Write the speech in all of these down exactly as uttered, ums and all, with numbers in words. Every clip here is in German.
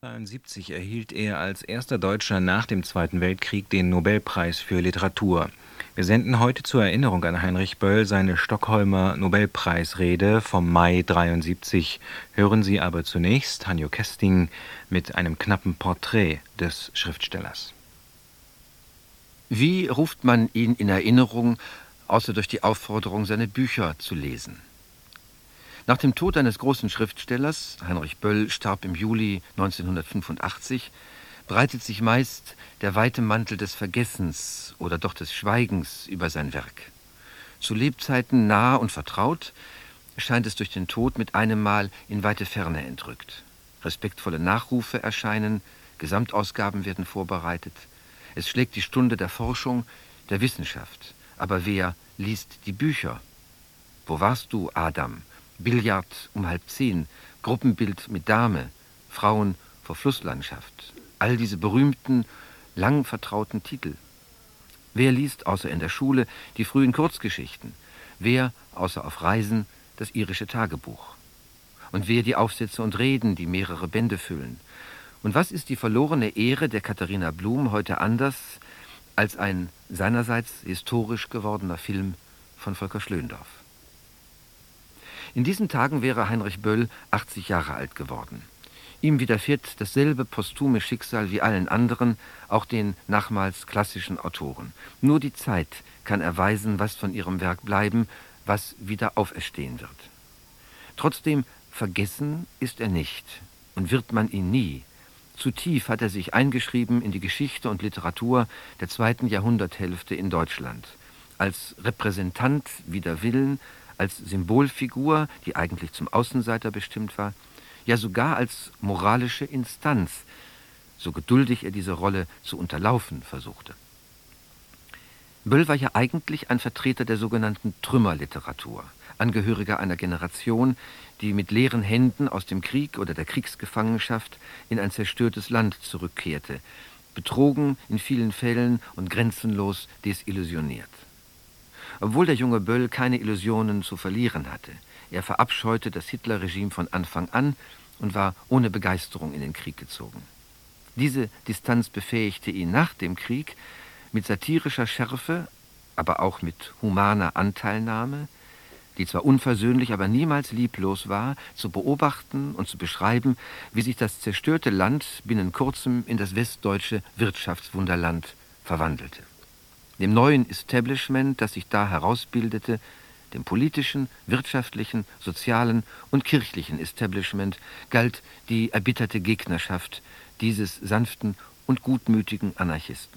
neunzehnhundertdreiundsiebzig erhielt er als erster Deutscher nach dem Zweiten Weltkrieg den Nobelpreis für Literatur. Wir senden heute zur Erinnerung an Heinrich Böll seine Stockholmer Nobelpreisrede vom Mai dreiundsiebzig. Hören Sie aber zunächst Hanjo Kesting mit einem knappen Porträt des Schriftstellers. Wie ruft man ihn in Erinnerung, außer durch die Aufforderung, seine Bücher zu lesen? Nach dem Tod eines großen Schriftstellers, Heinrich Böll starb im Juli neunzehnhundertfünfundachtzig, breitet sich meist der weite Mantel des Vergessens oder doch des Schweigens über sein Werk. Zu Lebzeiten nah und vertraut, scheint es durch den Tod mit einem Mal in weite Ferne entrückt. Respektvolle Nachrufe erscheinen, Gesamtausgaben werden vorbereitet. Es schlägt die Stunde der Forschung, der Wissenschaft. Aber wer liest die Bücher? Wo warst du, Adam? Billard um halb zehn, Gruppenbild mit Dame, Frauen vor Flusslandschaft. All diese berühmten, lang vertrauten Titel. Wer liest außer in der Schule die frühen Kurzgeschichten? Wer außer auf Reisen das irische Tagebuch? Und wer die Aufsätze und Reden, die mehrere Bände füllen? Und was ist die verlorene Ehre der Katharina Blum heute anders als ein seinerseits historisch gewordener Film von Volker Schlöndorff? In diesen Tagen wäre Heinrich Böll achtzig Jahre alt geworden. Ihm widerfährt dasselbe posthume Schicksal wie allen anderen, auch den nachmals klassischen Autoren. Nur die Zeit kann erweisen, was von ihrem Werk bleiben, was wieder auferstehen wird. Trotzdem vergessen ist er nicht und wird man ihn nie. Zu tief hat er sich eingeschrieben in die Geschichte und Literatur der zweiten Jahrhunderthälfte in Deutschland. Als Repräsentant wider Willen, als Symbolfigur, die eigentlich zum Außenseiter bestimmt war, ja sogar als moralische Instanz, so geduldig er diese Rolle zu unterlaufen versuchte. Böll war ja eigentlich ein Vertreter der sogenannten Trümmerliteratur, Angehöriger einer Generation, die mit leeren Händen aus dem Krieg oder der Kriegsgefangenschaft in ein zerstörtes Land zurückkehrte, betrogen in vielen Fällen und grenzenlos desillusioniert. Obwohl der junge Böll keine Illusionen zu verlieren hatte. Er verabscheute das Hitlerregime von Anfang an und war ohne Begeisterung in den Krieg gezogen. Diese Distanz befähigte ihn nach dem Krieg, mit satirischer Schärfe, aber auch mit humaner Anteilnahme, die zwar unversöhnlich, aber niemals lieblos war, zu beobachten und zu beschreiben, wie sich das zerstörte Land binnen kurzem in das westdeutsche Wirtschaftswunderland verwandelte. Dem neuen Establishment, das sich da herausbildete, dem politischen, wirtschaftlichen, sozialen und kirchlichen Establishment, galt die erbitterte Gegnerschaft dieses sanften und gutmütigen Anarchisten.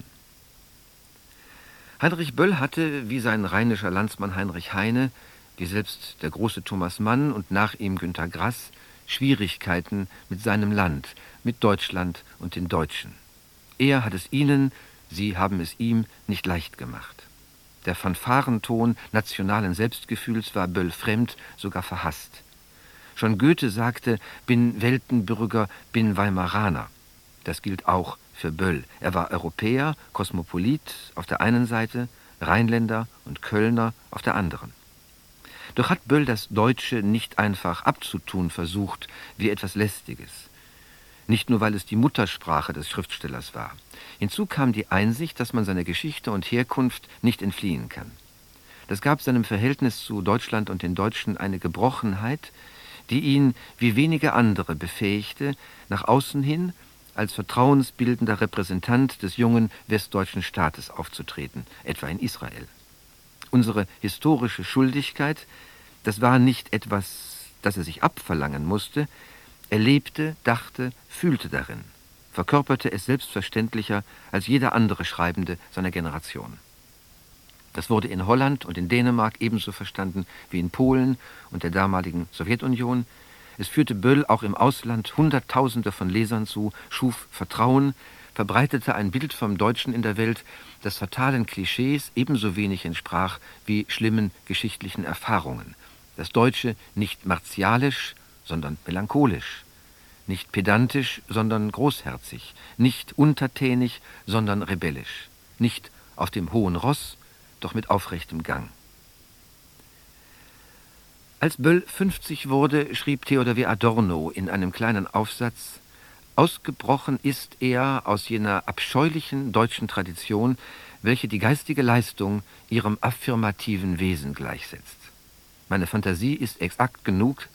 Heinrich Böll hatte, wie sein rheinischer Landsmann Heinrich Heine, wie selbst der große Thomas Mann und nach ihm Günter Grass, Schwierigkeiten mit seinem Land, mit Deutschland und den Deutschen. Er hat es ihnen, sie haben es ihm nicht leicht gemacht. Der Fanfarenton nationalen Selbstgefühls war Böll fremd, sogar verhasst. Schon Goethe sagte, bin Weltenbürger, bin Weimaraner. Das gilt auch für Böll. Er war Europäer, Kosmopolit auf der einen Seite, Rheinländer und Kölner auf der anderen. Doch hat Böll das Deutsche nicht einfach abzutun versucht, wie etwas Lästiges. Nicht nur, weil es die Muttersprache des Schriftstellers war. Hinzu kam die Einsicht, dass man seiner Geschichte und Herkunft nicht entfliehen kann. Das gab seinem Verhältnis zu Deutschland und den Deutschen eine Gebrochenheit, die ihn wie wenige andere befähigte, nach außen hin als vertrauensbildender Repräsentant des jungen westdeutschen Staates aufzutreten, etwa in Israel. Unsere historische Schuldigkeit, das war nicht etwas, das er sich abverlangen musste. Er lebte, dachte, fühlte darin, verkörperte es selbstverständlicher als jeder andere Schreibende seiner Generation. Das wurde in Holland und in Dänemark ebenso verstanden wie in Polen und der damaligen Sowjetunion. Es führte Böll auch im Ausland Hunderttausende von Lesern zu, schuf Vertrauen, verbreitete ein Bild vom Deutschen in der Welt, das fatalen Klischees ebenso wenig entsprach wie schlimmen geschichtlichen Erfahrungen. Das Deutsche nicht martialisch, sondern melancholisch, nicht pedantisch, sondern großherzig, nicht untertänig, sondern rebellisch, nicht auf dem hohen Ross, doch mit aufrechtem Gang. Als Böll fünfzig wurde, schrieb Theodor W. Adorno in einem kleinen Aufsatz: Ausgebrochen ist er aus jener abscheulichen deutschen Tradition, welche die geistige Leistung ihrem affirmativen Wesen gleichsetzt. Meine Fantasie ist exakt genug,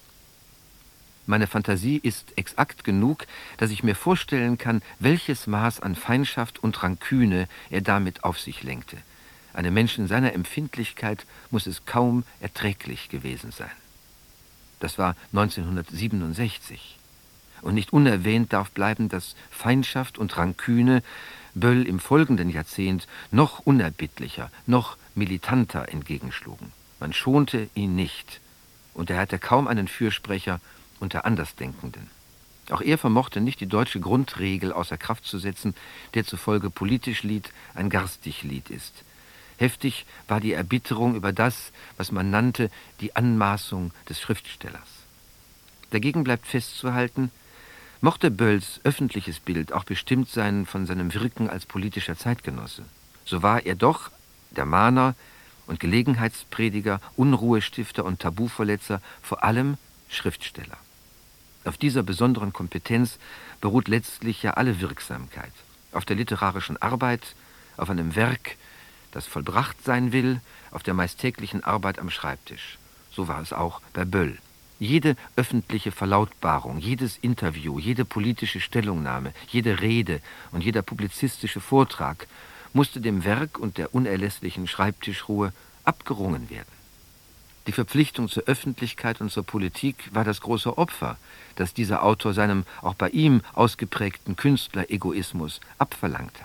meine Fantasie ist exakt genug, dass ich mir vorstellen kann, welches Maß an Feindschaft und Ranküne er damit auf sich lenkte. Einem Menschen seiner Empfindlichkeit muss es kaum erträglich gewesen sein. Das war neunzehnhundertsiebenundsechzig. Und nicht unerwähnt darf bleiben, dass Feindschaft und Ranküne Böll im folgenden Jahrzehnt noch unerbittlicher, noch militanter entgegenschlugen. Man schonte ihn nicht, und er hatte kaum einen Fürsprecher unter Andersdenkenden. Auch er vermochte nicht, die deutsche Grundregel außer Kraft zu setzen, der zufolge politisch Lied ein garstig Lied ist. Heftig war die Erbitterung über das, was man nannte, die Anmaßung des Schriftstellers. Dagegen bleibt festzuhalten, mochte Bölls öffentliches Bild auch bestimmt sein von seinem Wirken als politischer Zeitgenosse, so war er doch der Mahner und Gelegenheitsprediger, Unruhestifter und Tabuverletzer, vor allem Schriftsteller. Auf dieser besonderen Kompetenz beruht letztlich ja alle Wirksamkeit. Auf der literarischen Arbeit, auf einem Werk, das vollbracht sein will, auf der meist täglichen Arbeit am Schreibtisch. So war es auch bei Böll. Jede öffentliche Verlautbarung, jedes Interview, jede politische Stellungnahme, jede Rede und jeder publizistische Vortrag musste dem Werk und der unerlässlichen Schreibtischruhe abgerungen werden. Die Verpflichtung zur Öffentlichkeit und zur Politik war das große Opfer, das dieser Autor seinem auch bei ihm ausgeprägten Künstleregoismus abverlangt hat.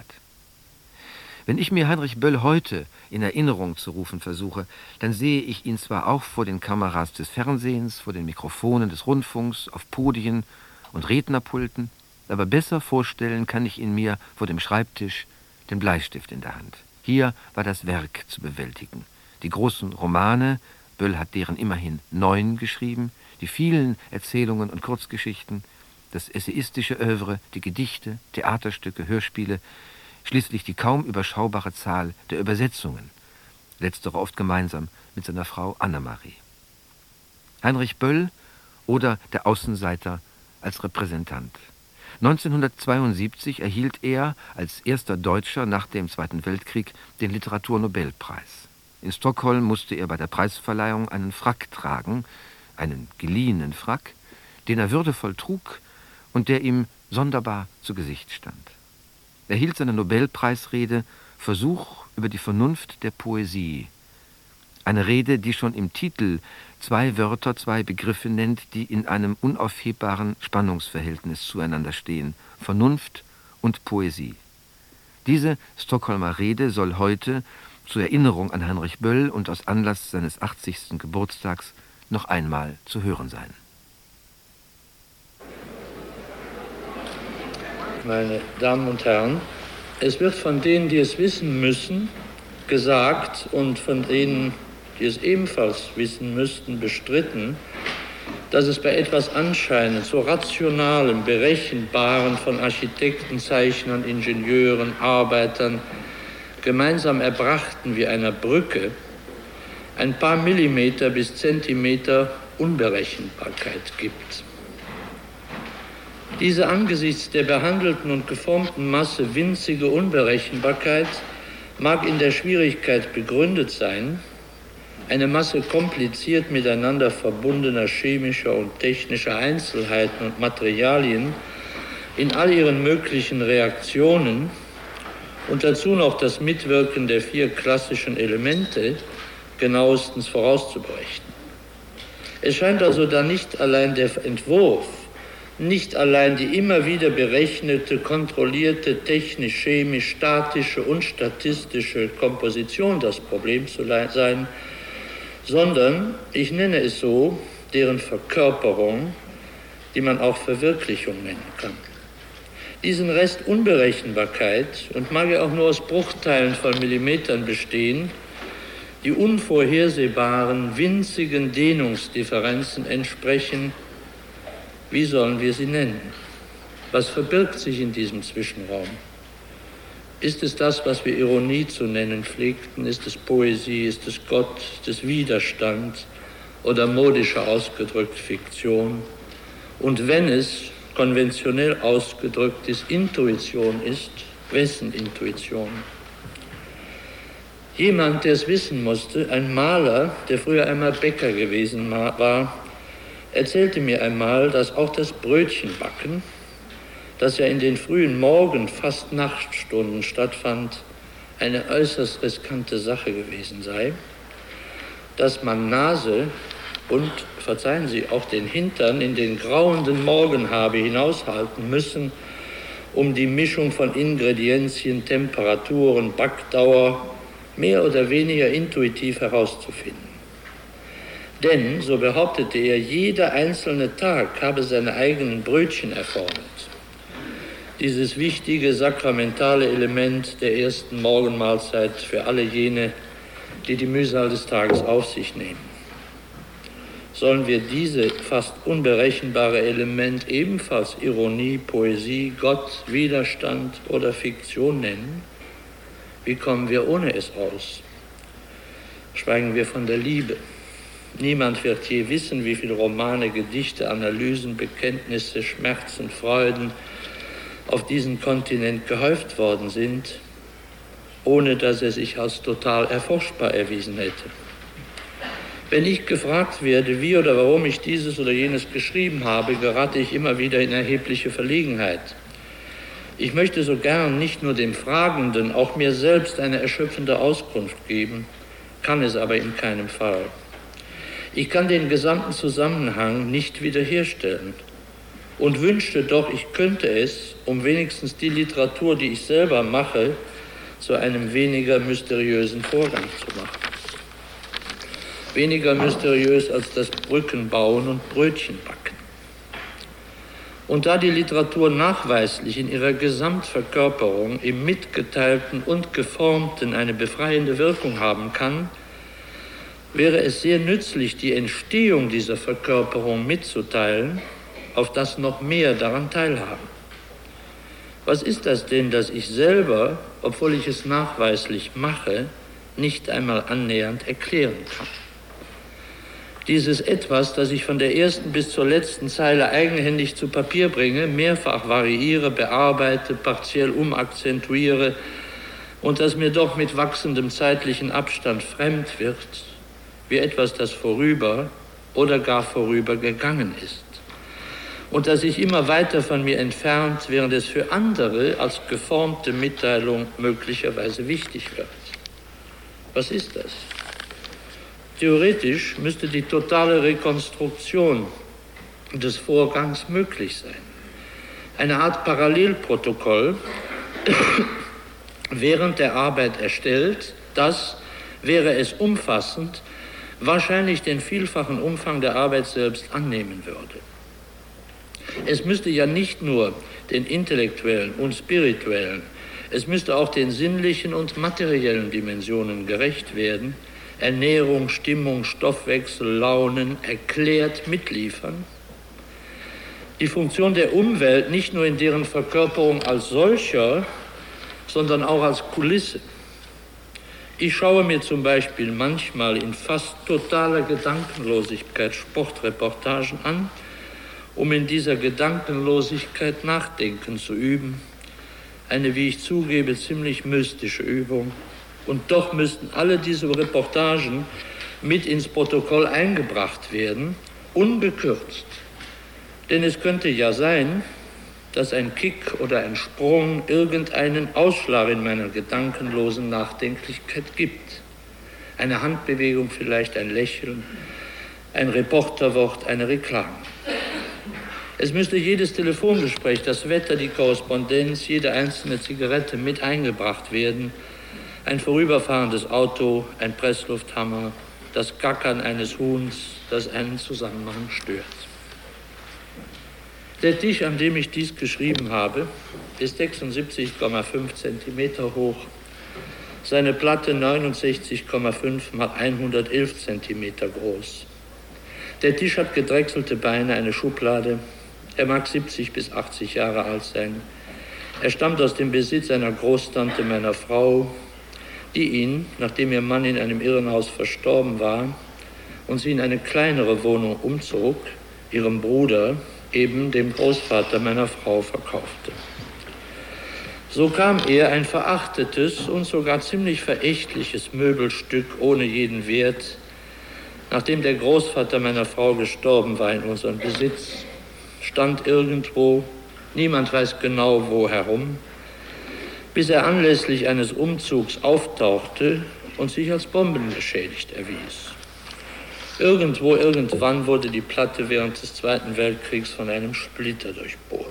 Wenn ich mir Heinrich Böll heute in Erinnerung zu rufen versuche, dann sehe ich ihn zwar auch vor den Kameras des Fernsehens, vor den Mikrofonen des Rundfunks, auf Podien und Rednerpulten, aber besser vorstellen kann ich ihn mir vor dem Schreibtisch, den Bleistift in der Hand. Hier war das Werk zu bewältigen. Die großen Romane, Böll hat deren immerhin neun geschrieben, die vielen Erzählungen und Kurzgeschichten, das essayistische Œuvre, die Gedichte, Theaterstücke, Hörspiele, schließlich die kaum überschaubare Zahl der Übersetzungen, letztere oft gemeinsam mit seiner Frau Annemarie. Heinrich Böll oder der Außenseiter als Repräsentant. neunzehnhundertzweiundsiebzig erhielt er als erster Deutscher nach dem Zweiten Weltkrieg den Literaturnobelpreis. In Stockholm musste er bei der Preisverleihung einen Frack tragen, einen geliehenen Frack, den er würdevoll trug und der ihm sonderbar zu Gesicht stand. Er hielt seine Nobelpreisrede Versuch über die Vernunft der Poesie. Eine Rede, die schon im Titel zwei Wörter, zwei Begriffe nennt, die in einem unaufhebbaren Spannungsverhältnis zueinander stehen: Vernunft und Poesie. Diese Stockholmer Rede soll heute zur Erinnerung an Heinrich Böll und aus Anlass seines achtzigsten Geburtstags noch einmal zu hören sein. Meine Damen und Herren, es wird von denen, die es wissen müssen, gesagt und von denen, die es ebenfalls wissen müssten, bestritten, dass es bei etwas anscheinend so rationalem, berechenbaren von Architekten, Zeichnern, Ingenieuren, Arbeitern, gemeinsam erbrachten wie einer Brücke, ein paar Millimeter bis Zentimeter Unberechenbarkeit gibt. Diese angesichts der behandelten und geformten Masse winzige Unberechenbarkeit mag in der Schwierigkeit begründet sein, eine Masse kompliziert miteinander verbundener chemischer und technischer Einzelheiten und Materialien in all ihren möglichen Reaktionen und dazu noch das Mitwirken der vier klassischen Elemente genauestens vorauszubrechen. Es scheint also da nicht allein der Entwurf, nicht allein die immer wieder berechnete, kontrollierte, technisch-chemisch-statische und statistische Komposition das Problem zu sein, sondern, ich nenne es so, deren Verkörperung, die man auch Verwirklichung nennen kann. Diesen Rest Unberechenbarkeit, und mag er auch nur aus Bruchteilen von Millimetern bestehen, die unvorhersehbaren, winzigen Dehnungsdifferenzen entsprechen, wie sollen wir sie nennen? Was verbirgt sich in diesem Zwischenraum? Ist es das, was wir Ironie zu nennen pflegten? Ist es Poesie? Ist es Gott? Ist es Widerstand? Oder modischer ausgedrückt Fiktion? Und wenn es, konventionell ausgedrücktes Intuition ist, wessen Intuition? Jemand, der es wissen musste, ein Maler, der früher einmal Bäcker gewesen war, erzählte mir einmal, dass auch das Brötchenbacken, das ja in den frühen Morgen-, fast Nachtstunden stattfand, eine äußerst riskante Sache gewesen sei, dass man Nase und, verzeihen Sie, auch den Hintern in den grauenden Morgen habe hinaushalten müssen, um die Mischung von Ingredienzien, Temperaturen, Backdauer mehr oder weniger intuitiv herauszufinden. Denn, so behauptete er, jeder einzelne Tag habe seine eigenen Brötchen erfordert. Dieses wichtige sakramentale Element der ersten Morgenmahlzeit für alle jene, die die Mühsal des Tages auf sich nehmen. Sollen wir diese fast unberechenbare Element ebenfalls Ironie, Poesie, Gott, Widerstand oder Fiktion nennen? Wie kommen wir ohne es aus? Schweigen wir von der Liebe. Niemand wird je wissen, wie viele Romane, Gedichte, Analysen, Bekenntnisse, Schmerzen, Freuden auf diesen Kontinent gehäuft worden sind, ohne dass er sich als total erforschbar erwiesen hätte. Wenn ich gefragt werde, wie oder warum ich dieses oder jenes geschrieben habe, gerate ich immer wieder in erhebliche Verlegenheit. Ich möchte so gern nicht nur dem Fragenden, auch mir selbst eine erschöpfende Auskunft geben, kann es aber in keinem Fall. Ich kann den gesamten Zusammenhang nicht wiederherstellen und wünschte doch, ich könnte es, um wenigstens die Literatur, die ich selber mache, zu einem weniger mysteriösen Vorgang zu machen. Weniger mysteriös als das Brückenbauen und Brötchenbacken. Und da die Literatur nachweislich in ihrer Gesamtverkörperung im Mitgeteilten und Geformten eine befreiende Wirkung haben kann, wäre es sehr nützlich, die Entstehung dieser Verkörperung mitzuteilen, auf das noch mehr daran teilhaben. Was ist das denn, dass ich selber, obwohl ich es nachweislich mache, nicht einmal annähernd erklären kann? Dieses Etwas, das ich von der ersten bis zur letzten Zeile eigenhändig zu Papier bringe, mehrfach variiere, bearbeite, partiell umakzentuiere und das mir doch mit wachsendem zeitlichen Abstand fremd wird, wie etwas, das vorüber oder gar vorübergegangen ist. Und das sich immer weiter von mir entfernt, während es für andere als geformte Mitteilung möglicherweise wichtig wird. Was ist das? Theoretisch müsste die totale Rekonstruktion des Vorgangs möglich sein. Eine Art Parallelprotokoll während der Arbeit erstellt, das, wäre es umfassend, wahrscheinlich den vielfachen Umfang der Arbeit selbst annehmen würde. Es müsste ja nicht nur den intellektuellen und spirituellen, es müsste auch den sinnlichen und materiellen Dimensionen gerecht werden, Ernährung, Stimmung, Stoffwechsel, Launen erklärt mitliefern. Die Funktion der Umwelt nicht nur in deren Verkörperung als solcher, sondern auch als Kulisse. Ich schaue mir zum Beispiel manchmal in fast totaler Gedankenlosigkeit Sportreportagen an, um in dieser Gedankenlosigkeit Nachdenken zu üben. Eine, wie ich zugebe, ziemlich mystische Übung. Und doch müssten alle diese Reportagen mit ins Protokoll eingebracht werden, unbekürzt. Denn es könnte ja sein, dass ein Kick oder ein Sprung irgendeinen Ausschlag in meiner gedankenlosen Nachdenklichkeit gibt. Eine Handbewegung vielleicht, ein Lächeln, ein Reporterwort, eine Reklame. Es müsste jedes Telefongespräch, das Wetter, die Korrespondenz, jede einzelne Zigarette mit eingebracht werden, ein vorüberfahrendes Auto, ein Presslufthammer, das Gackern eines Huhns, das einen Zusammenhang stört. Der Tisch, an dem ich dies geschrieben habe, ist sechsundsiebzig Komma fünf Zentimeter hoch, seine Platte neunundsechzig Komma fünf mal hundertelf Zentimeter groß. Der Tisch hat gedrechselte Beine, eine Schublade. Er mag siebzig bis achtzig Jahre alt sein. Er stammt aus dem Besitz einer Großtante meiner Frau, die ihn, nachdem ihr Mann in einem Irrenhaus verstorben war und sie in eine kleinere Wohnung umzog, ihrem Bruder, eben dem Großvater meiner Frau, verkaufte. So kam er, ein verachtetes und sogar ziemlich verächtliches Möbelstück ohne jeden Wert, nachdem der Großvater meiner Frau gestorben war, in unseren Besitz, stand irgendwo, niemand weiß genau wo, herum, bis er anlässlich eines Umzugs auftauchte und sich als bombengeschädigt erwies. Irgendwo, irgendwann wurde die Platte während des Zweiten Weltkriegs von einem Splitter durchbohrt.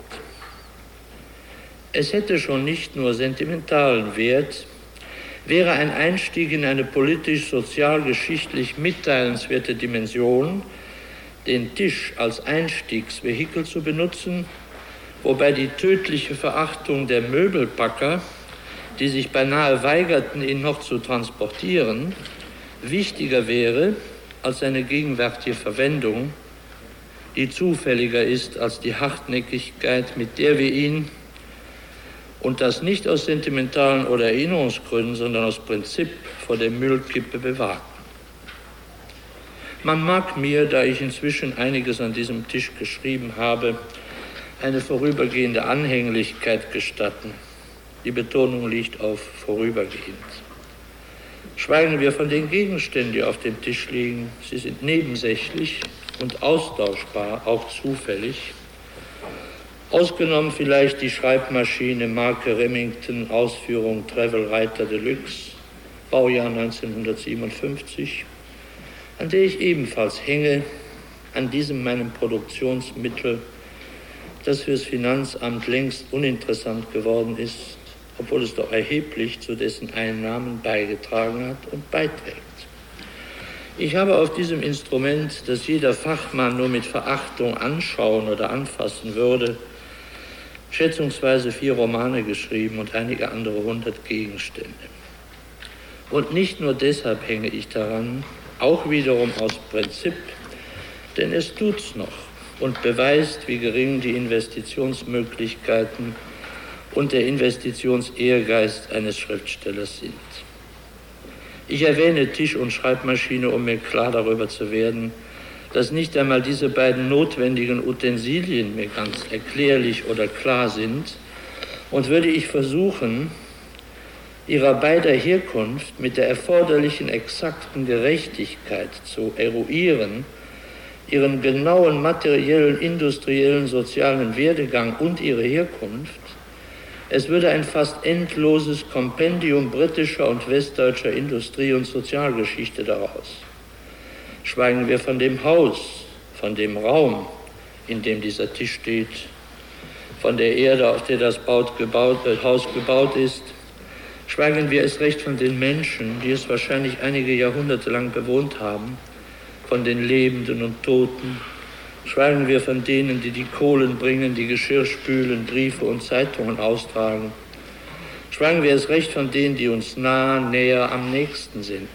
Es hätte schon nicht nur sentimentalen Wert, wäre ein Einstieg in eine politisch-sozial-geschichtlich mitteilenswerte Dimension, den Tisch als Einstiegsvehikel zu benutzen, wobei die tödliche Verachtung der Möbelpacker, die sich beinahe weigerten, ihn noch zu transportieren, wichtiger wäre als seine gegenwärtige Verwendung, die zufälliger ist als die Hartnäckigkeit, mit der wir ihn, und das nicht aus sentimentalen oder Erinnerungsgründen, sondern aus Prinzip, vor der Müllkippe bewahren. Man mag mir, da ich inzwischen einiges an diesem Tisch geschrieben habe, eine vorübergehende Anhänglichkeit gestatten. Die Betonung liegt auf vorübergehend. Schweigen wir von den Gegenständen, die auf dem Tisch liegen. Sie sind nebensächlich und austauschbar, auch zufällig. Ausgenommen vielleicht die Schreibmaschine Marke Remington, Ausführung Travel Reiter Deluxe, Baujahr neunzehnhundertsiebenundfünfzig, an der ich ebenfalls hänge, an diesem meinem Produktionsmittel, das fürs Finanzamt längst uninteressant geworden ist, obwohl es doch erheblich zu dessen Einnahmen beigetragen hat und beiträgt. Ich habe auf diesem Instrument, das jeder Fachmann nur mit Verachtung anschauen oder anfassen würde, schätzungsweise vier Romane geschrieben und einige andere hundert Gegenstände. Und nicht nur deshalb hänge ich daran, auch wiederum aus Prinzip, denn es tut's noch und beweist, wie gering die Investitionsmöglichkeiten und der Investitionsehrgeist eines Schriftstellers sind. Ich erwähne Tisch und Schreibmaschine, um mir klar darüber zu werden, dass nicht einmal diese beiden notwendigen Utensilien mir ganz erklärlich oder klar sind, und würde ich versuchen, ihrer beider Herkunft mit der erforderlichen exakten Gerechtigkeit zu eruieren, ihren genauen materiellen, industriellen, sozialen Werdegang und ihre Herkunft, es würde ein fast endloses Kompendium britischer und westdeutscher Industrie- und Sozialgeschichte daraus. Schweigen wir von dem Haus, von dem Raum, in dem dieser Tisch steht, von der Erde, auf der das Baut gebaut, das Haus gebaut ist, schweigen wir es recht von den Menschen, die es wahrscheinlich einige Jahrhunderte lang bewohnt haben, von den Lebenden und Toten, schweigen wir von denen, die die Kohlen bringen, die Geschirr spülen, Briefe und Zeitungen austragen, schweigen wir es recht von denen, die uns nah, näher, am nächsten sind.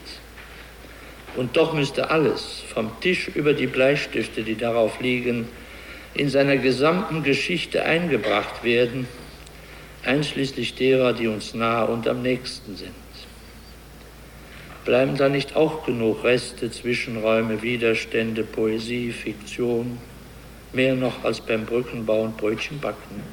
Und doch müsste alles, vom Tisch über die Bleistifte, die darauf liegen, in seiner gesamten Geschichte eingebracht werden, einschließlich derer, die uns nah und am nächsten sind. Bleiben da nicht auch genug Reste, Zwischenräume, Widerstände, Poesie, Fiktion, mehr noch als beim Brückenbau und Brötchenbacken?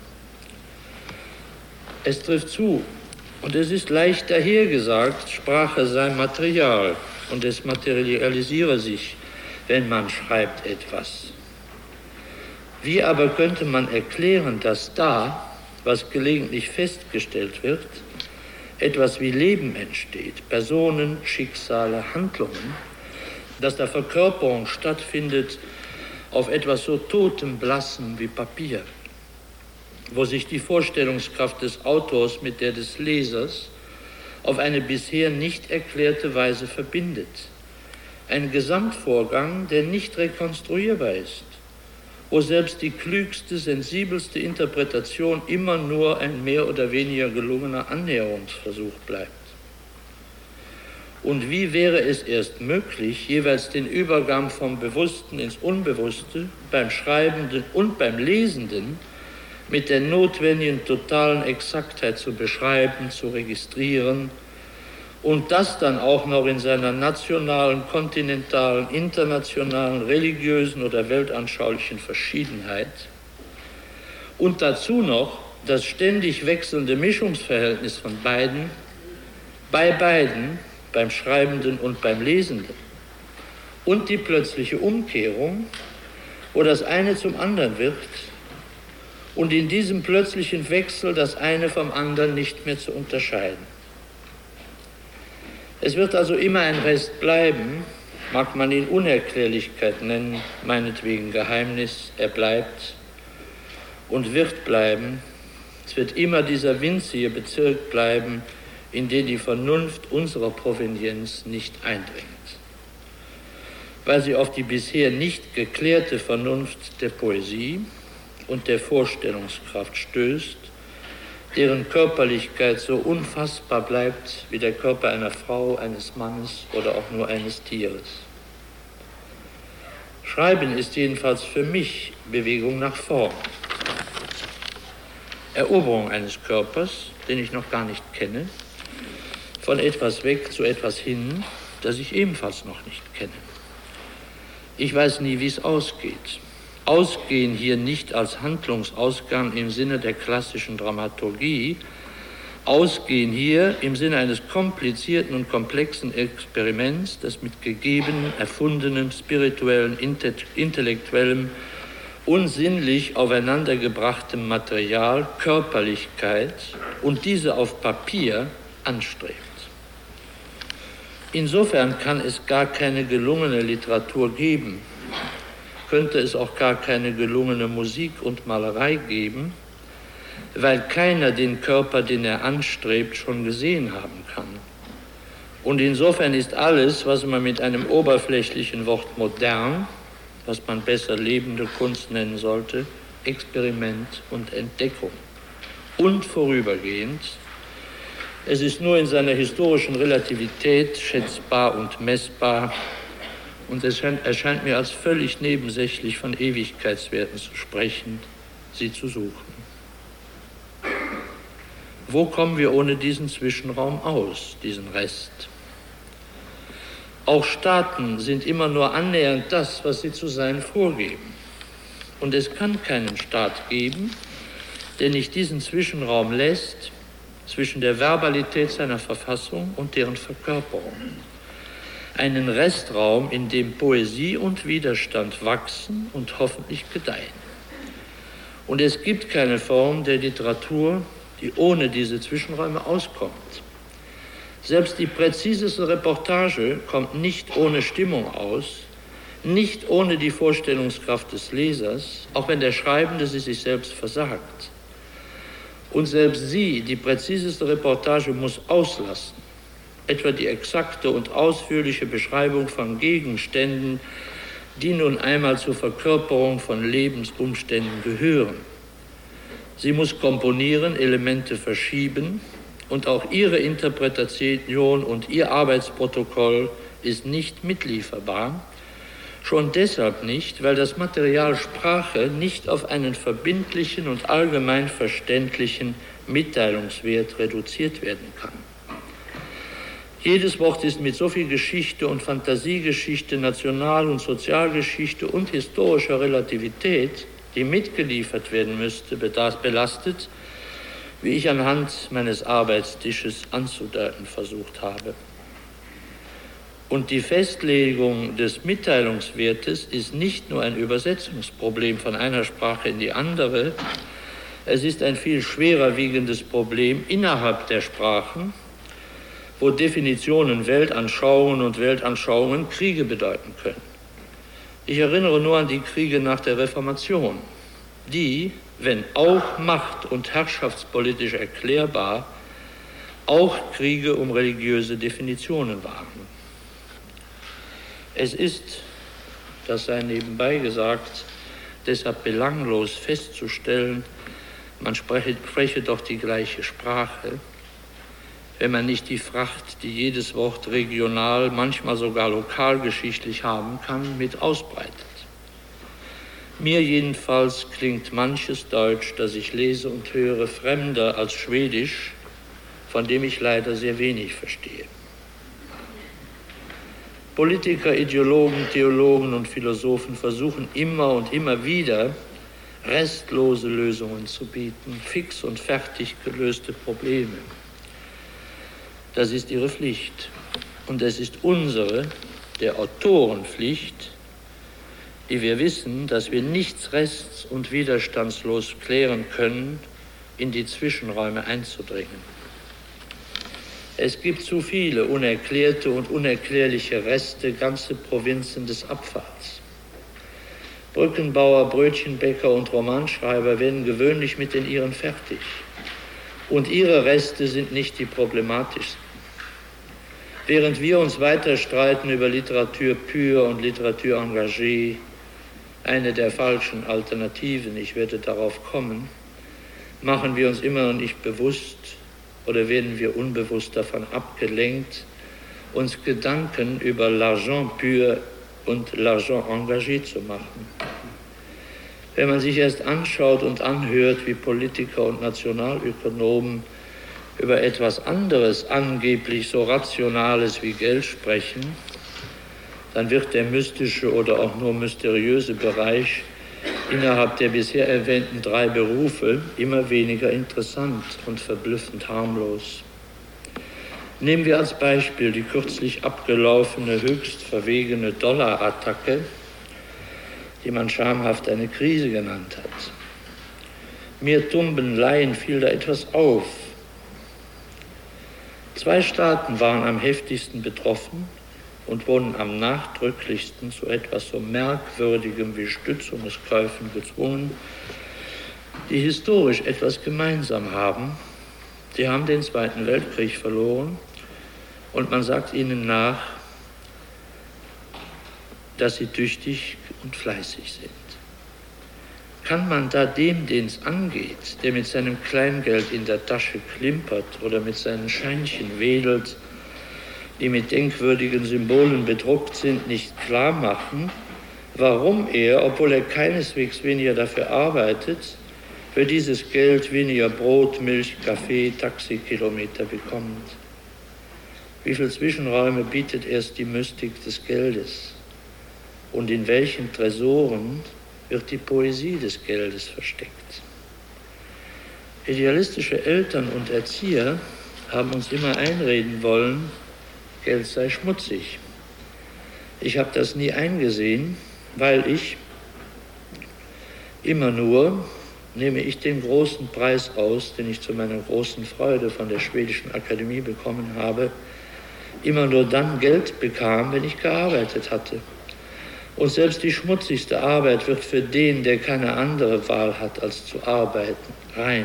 Es trifft zu, und es ist leicht dahergesagt, Sprache sei Material, und es materialisiere sich, wenn man schreibt etwas. Wie aber könnte man erklären, dass da, was gelegentlich festgestellt wird, etwas wie Leben entsteht, Personen, Schicksale, Handlungen, dass da Verkörperung stattfindet auf etwas so Totem, Blassem wie Papier, wo sich die Vorstellungskraft des Autors mit der des Lesers auf eine bisher nicht erklärte Weise verbindet. Ein Gesamtvorgang, der nicht rekonstruierbar ist, wo selbst die klügste, sensibelste Interpretation immer nur ein mehr oder weniger gelungener Annäherungsversuch bleibt. Und wie wäre es erst möglich, jeweils den Übergang vom Bewussten ins Unbewusste, beim Schreibenden und beim Lesenden, mit der notwendigen totalen Exaktheit zu beschreiben, zu registrieren und das dann auch noch in seiner nationalen, kontinentalen, internationalen, religiösen oder weltanschaulichen Verschiedenheit und dazu noch das ständig wechselnde Mischungsverhältnis von beiden, bei beiden, beim Schreibenden und beim Lesenden, und die plötzliche Umkehrung, wo das eine zum anderen wird und in diesem plötzlichen Wechsel das eine vom anderen nicht mehr zu unterscheiden. Es wird also immer ein Rest bleiben, mag man ihn Unerklärlichkeit nennen, meinetwegen Geheimnis, er bleibt und wird bleiben. Es wird immer dieser winzige Bezirk bleiben, in den die Vernunft unserer Provenienz nicht eindringt, weil sie auf die bisher nicht geklärte Vernunft der Poesie und der Vorstellungskraft stößt, deren Körperlichkeit so unfassbar bleibt wie der Körper einer Frau, eines Mannes oder auch nur eines Tieres. Schreiben ist jedenfalls für mich Bewegung nach vorn. Eroberung eines Körpers, den ich noch gar nicht kenne, von etwas weg zu etwas hin, das ich ebenfalls noch nicht kenne. Ich weiß nie, wie es ausgeht. Ausgehen hier nicht als Handlungsausgang im Sinne der klassischen Dramaturgie, Ausgehen hier im Sinne eines komplizierten und komplexen Experiments, das mit gegebenen, erfundenem, spirituellen, intellektuellem und sinnlich aufeinandergebrachtem Material Körperlichkeit und diese auf Papier anstrebt. Insofern kann es gar keine gelungene Literatur geben, könnte es auch gar keine gelungene Musik und Malerei geben, weil keiner den Körper, den er anstrebt, schon gesehen haben kann. Und insofern ist alles, was man mit einem oberflächlichen Wort modern, was man besser lebende Kunst nennen sollte, Experiment und Entdeckung. Und vorübergehend, es ist nur in seiner historischen Relativität schätzbar und messbar, und es erscheint mir als völlig nebensächlich von Ewigkeitswerten zu sprechen, sie zu suchen. Wo kommen wir ohne diesen Zwischenraum aus, diesen Rest? Auch Staaten sind immer nur annähernd das, was sie zu sein vorgeben. Und es kann keinen Staat geben, der nicht diesen Zwischenraum lässt zwischen der Verbalität seiner Verfassung und deren Verkörperung. Einen Restraum, in dem Poesie und Widerstand wachsen und hoffentlich gedeihen. Und es gibt keine Form der Literatur, die ohne diese Zwischenräume auskommt. Selbst die präziseste Reportage kommt nicht ohne Stimmung aus, nicht ohne die Vorstellungskraft des Lesers, auch wenn der Schreibende sie sich selbst versagt. Und selbst sie, die präziseste Reportage, muss auslassen, etwa die exakte und ausführliche Beschreibung von Gegenständen, die nun einmal zur Verkörperung von Lebensumständen gehören. Sie muss komponieren, Elemente verschieben, und auch ihre Interpretation und ihr Arbeitsprotokoll ist nicht mitlieferbar, schon deshalb nicht, weil das Material Sprache nicht auf einen verbindlichen und allgemein verständlichen Mitteilungswert reduziert werden kann. Jedes Wort ist mit so viel Geschichte und Fantasiegeschichte, National- und Sozialgeschichte und historischer Relativität, die mitgeliefert werden müsste, belastet, wie ich anhand meines Arbeitstisches anzudeuten versucht habe. Und die Festlegung des Mitteilungswertes ist nicht nur ein Übersetzungsproblem von einer Sprache in die andere, es ist ein viel schwerer wiegendes Problem innerhalb der Sprachen, wo Definitionen Weltanschauungen und Weltanschauungen Kriege bedeuten können. Ich erinnere nur an die Kriege nach der Reformation, die, wenn auch macht- und herrschaftspolitisch erklärbar, auch Kriege um religiöse Definitionen waren. Es ist, das sei nebenbei gesagt, deshalb belanglos festzustellen, man spreche, spreche doch die gleiche Sprache, wenn man nicht die Fracht, die jedes Wort regional, manchmal sogar lokalgeschichtlich haben kann, mit ausbreitet. Mir jedenfalls klingt manches Deutsch, das ich lese und höre, fremder als Schwedisch, von dem ich leider sehr wenig verstehe. Politiker, Ideologen, Theologen und Philosophen versuchen immer und immer wieder, restlose Lösungen zu bieten, fix und fertig gelöste Probleme. Das ist ihre Pflicht. Und es ist unsere, der Autorenpflicht, die wir wissen, dass wir nichts rechts- und widerstandslos klären können, in die Zwischenräume einzudringen. Es gibt zu viele unerklärte und unerklärliche Reste, ganze Provinzen des Abfalls. Brückenbauer, Brötchenbäcker und Romanschreiber werden gewöhnlich mit den ihren fertig. Und ihre Reste sind nicht die problematischsten. Während wir uns weiter streiten über Literatur pure und Literatur engagée, eine der falschen Alternativen, ich werde darauf kommen, machen wir uns immer noch nicht bewusst oder werden wir unbewusst davon abgelenkt, uns Gedanken über l'argent pur und l'argent engagé zu machen. Wenn man sich erst anschaut und anhört, wie Politiker und Nationalökonomen über etwas anderes, angeblich so Rationales wie Geld sprechen, dann wird der mystische oder auch nur mysteriöse Bereich innerhalb der bisher erwähnten drei Berufe immer weniger interessant und verblüffend harmlos. Nehmen wir als Beispiel die kürzlich abgelaufene, höchst verwegene Dollarattacke, die man schamhaft eine Krise genannt hat. Mir tumben Laien fiel da etwas auf. Zwei Staaten waren am heftigsten betroffen und wurden am nachdrücklichsten zu etwas so Merkwürdigem wie Stützungskäufen gezwungen, die historisch etwas gemeinsam haben. Sie haben den Zweiten Weltkrieg verloren und man sagt ihnen nach, dass sie tüchtig und fleißig sind. Kann man da dem, den es angeht, der mit seinem Kleingeld in der Tasche klimpert oder mit seinen Scheinchen wedelt, die mit denkwürdigen Symbolen bedruckt sind, nicht klar machen, warum er, obwohl er keineswegs weniger dafür arbeitet, für dieses Geld weniger Brot, Milch, Kaffee, Taxikilometer bekommt? Wie viele Zwischenräume bietet erst die Mystik des Geldes? Und in welchen Tresoren wird die Poesie des Geldes versteckt? Idealistische Eltern und Erzieher haben uns immer einreden wollen, Geld sei schmutzig. Ich habe das nie eingesehen, weil ich immer nur, nehme ich den großen Preis aus, den ich zu meiner großen Freude von der Schwedischen Akademie bekommen habe, immer nur dann Geld bekam, wenn ich gearbeitet hatte. Und selbst die schmutzigste Arbeit wird für den, der keine andere Wahl hat, als zu arbeiten, rein.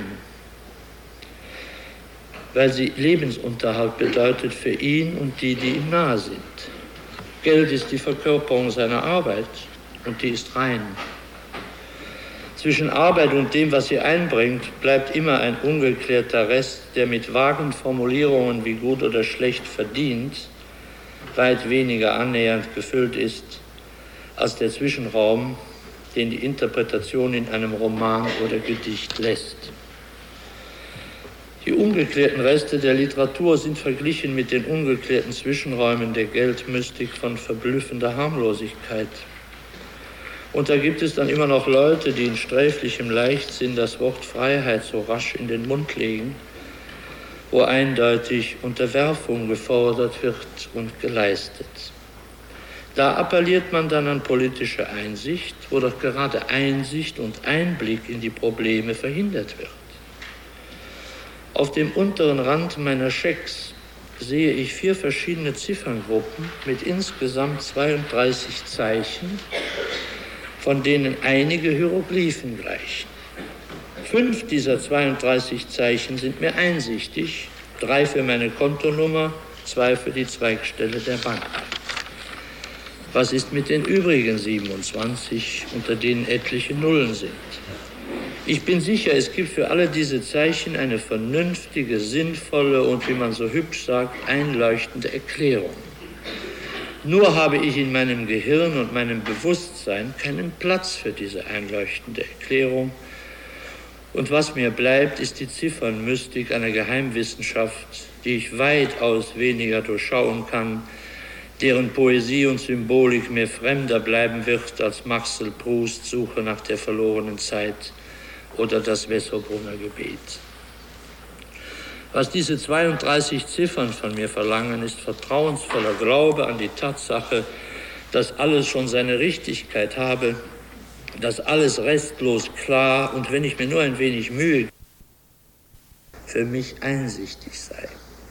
Weil sie Lebensunterhalt bedeutet für ihn und die, die ihm nahe sind. Geld ist die Verkörperung seiner Arbeit und die ist rein. Zwischen Arbeit und dem, was sie einbringt, bleibt immer ein ungeklärter Rest, der mit vagen Formulierungen wie gut oder schlecht verdient, weit weniger annähernd gefüllt ist, als der Zwischenraum, den die Interpretation in einem Roman oder Gedicht lässt. Die ungeklärten Reste der Literatur sind verglichen mit den ungeklärten Zwischenräumen der Geldmystik von verblüffender Harmlosigkeit. Und da gibt es dann immer noch Leute, die in sträflichem Leichtsinn das Wort Freiheit so rasch in den Mund legen, wo eindeutig Unterwerfung gefordert wird und geleistet. Da appelliert man dann an politische Einsicht, wo doch gerade Einsicht und Einblick in die Probleme verhindert wird. Auf dem unteren Rand meiner Schecks sehe ich vier verschiedene Zifferngruppen mit insgesamt zweiunddreißig Zeichen, von denen einige Hieroglyphen gleichen. Fünf dieser zweiunddreißig Zeichen sind mir einsichtig, drei für meine Kontonummer, zwei für die Zweigstelle der Bank. Was ist mit den übrigen siebenundzwanzig, unter denen etliche Nullen sind? Ich bin sicher, es gibt für alle diese Zeichen eine vernünftige, sinnvolle und, wie man so hübsch sagt, einleuchtende Erklärung. Nur habe ich in meinem Gehirn und meinem Bewusstsein keinen Platz für diese einleuchtende Erklärung. Und was mir bleibt, ist die Ziffernmystik einer Geheimwissenschaft, die ich weitaus weniger durchschauen kann, deren Poesie und Symbolik mir fremder bleiben wird als Marcel Prousts Suche nach der verlorenen Zeit oder das Wessobrunner Gebet. Was diese zweiunddreißig Ziffern von mir verlangen, ist vertrauensvoller Glaube an die Tatsache, dass alles schon seine Richtigkeit habe, dass alles restlos klar und, wenn ich mir nur ein wenig Mühe, für mich einsichtig sei.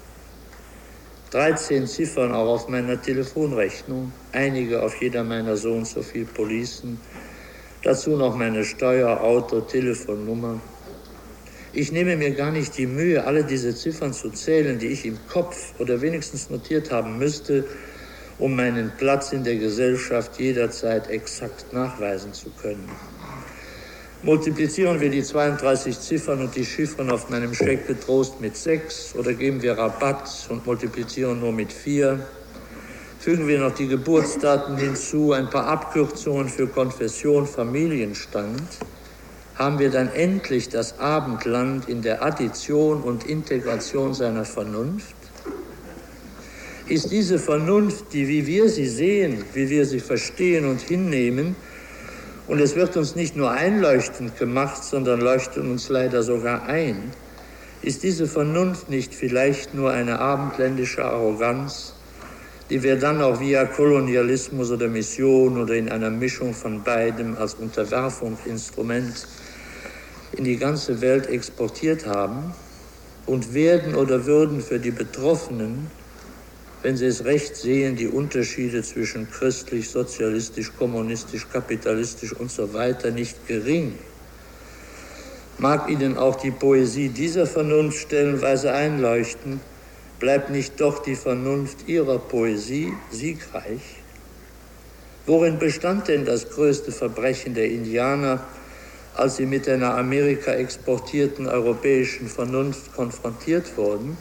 dreizehn Ziffern auch auf meiner Telefonrechnung, einige auf jeder meiner so und so viel Policen, dazu noch meine Steuer, Auto, Telefonnummer. Ich nehme mir gar nicht die Mühe, alle diese Ziffern zu zählen, die ich im Kopf oder wenigstens notiert haben müsste, um meinen Platz in der Gesellschaft jederzeit exakt nachweisen zu können. Multiplizieren wir die zweiunddreißig Ziffern und die Chiffren auf meinem Scheck getrost mit sechs oder geben wir Rabatt und multiplizieren nur mit vier. Fügen wir noch die Geburtsdaten hinzu, ein paar Abkürzungen für Konfession, Familienstand, haben wir dann endlich das Abendland in der Addition und Integration seiner Vernunft? Ist diese Vernunft, die, wie wir sie sehen, wie wir sie verstehen und hinnehmen, und es wird uns nicht nur einleuchtend gemacht, sondern leuchtet uns leider sogar ein, ist diese Vernunft nicht vielleicht nur eine abendländische Arroganz, die wir dann auch via Kolonialismus oder Mission oder in einer Mischung von beidem als Unterwerfungsinstrument in die ganze Welt exportiert haben und werden oder würden für die Betroffenen, wenn sie es recht sehen, die Unterschiede zwischen christlich, sozialistisch, kommunistisch, kapitalistisch und so weiter nicht gering. Mag ihnen auch die Poesie dieser Vernunft stellenweise einleuchten, bleibt nicht doch die Vernunft ihrer Poesie siegreich? Worin bestand denn das größte Verbrechen der Indianer, als sie mit der nach Amerika exportierten europäischen Vernunft konfrontiert wurden?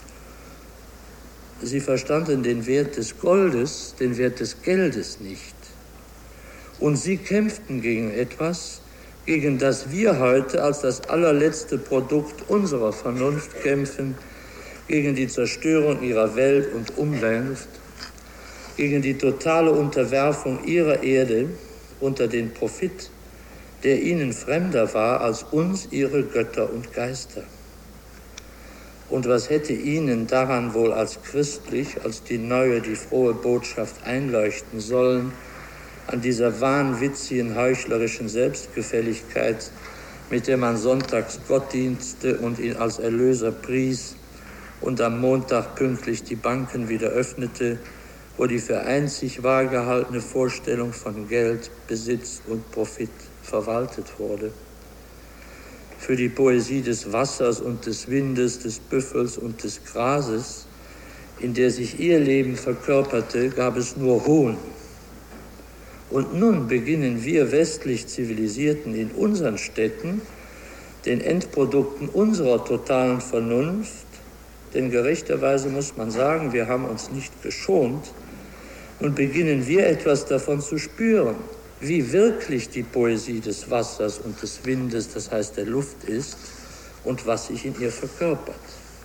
Sie verstanden den Wert des Goldes, den Wert des Geldes nicht. Und sie kämpften gegen etwas, gegen das wir heute als das allerletzte Produkt unserer Vernunft kämpfen, gegen die Zerstörung ihrer Welt und Umwelt, gegen die totale Unterwerfung ihrer Erde unter den Profit, der ihnen fremder war als uns ihre Götter und Geister. Und was hätte ihnen daran wohl als christlich, als die neue, die frohe Botschaft einleuchten sollen, an dieser wahnwitzigen, heuchlerischen Selbstgefälligkeit, mit der man sonntags Gott diente und ihn als Erlöser pries und am Montag pünktlich die Banken wieder öffnete, wo die für einzig wahrgehaltene Vorstellung von Geld, Besitz und Profit verwaltet wurde. Für die Poesie des Wassers und des Windes, des Büffels und des Grases, in der sich ihr Leben verkörperte, gab es nur Hohn. Und nun beginnen wir westlich Zivilisierten in unseren Städten, den Endprodukten unserer totalen Vernunft, denn gerechterweise muss man sagen, wir haben uns nicht geschont, nun beginnen wir etwas davon zu spüren, wie wirklich die Poesie des Wassers und des Windes, das heißt der Luft ist, und was sich in ihr verkörpert.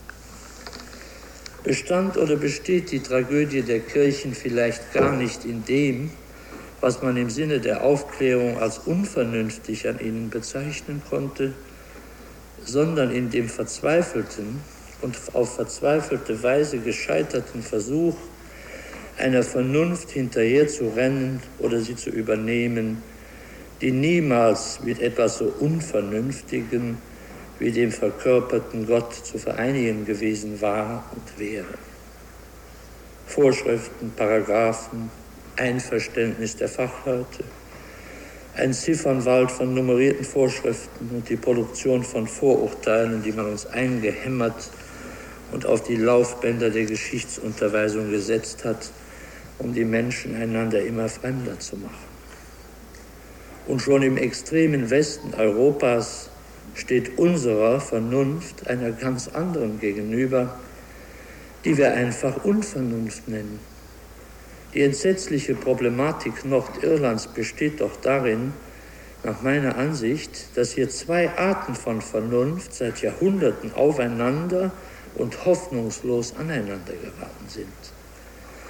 Bestand oder besteht die Tragödie der Kirchen vielleicht gar nicht in dem, was man im Sinne der Aufklärung als unvernünftig an ihnen bezeichnen konnte, sondern in dem verzweifelten und auf verzweifelte Weise gescheiterten Versuch, einer Vernunft hinterher zu rennen oder sie zu übernehmen, die niemals mit etwas so Unvernünftigem wie dem verkörperten Gott zu vereinigen gewesen war und wäre. Vorschriften, Paragraphen, Einverständnis der Fachleute, ein Ziffernwald von nummerierten Vorschriften und die Produktion von Vorurteilen, die man uns eingehämmert und auf die Laufbänder der Geschichtsunterweisung gesetzt hat, um die Menschen einander immer fremder zu machen. Und schon im extremen Westen Europas steht unserer Vernunft einer ganz anderen gegenüber, die wir einfach Unvernunft nennen. Die entsetzliche Problematik Nordirlands besteht doch darin, nach meiner Ansicht, dass hier zwei Arten von Vernunft seit Jahrhunderten aufeinander und hoffnungslos aneinander geraten sind.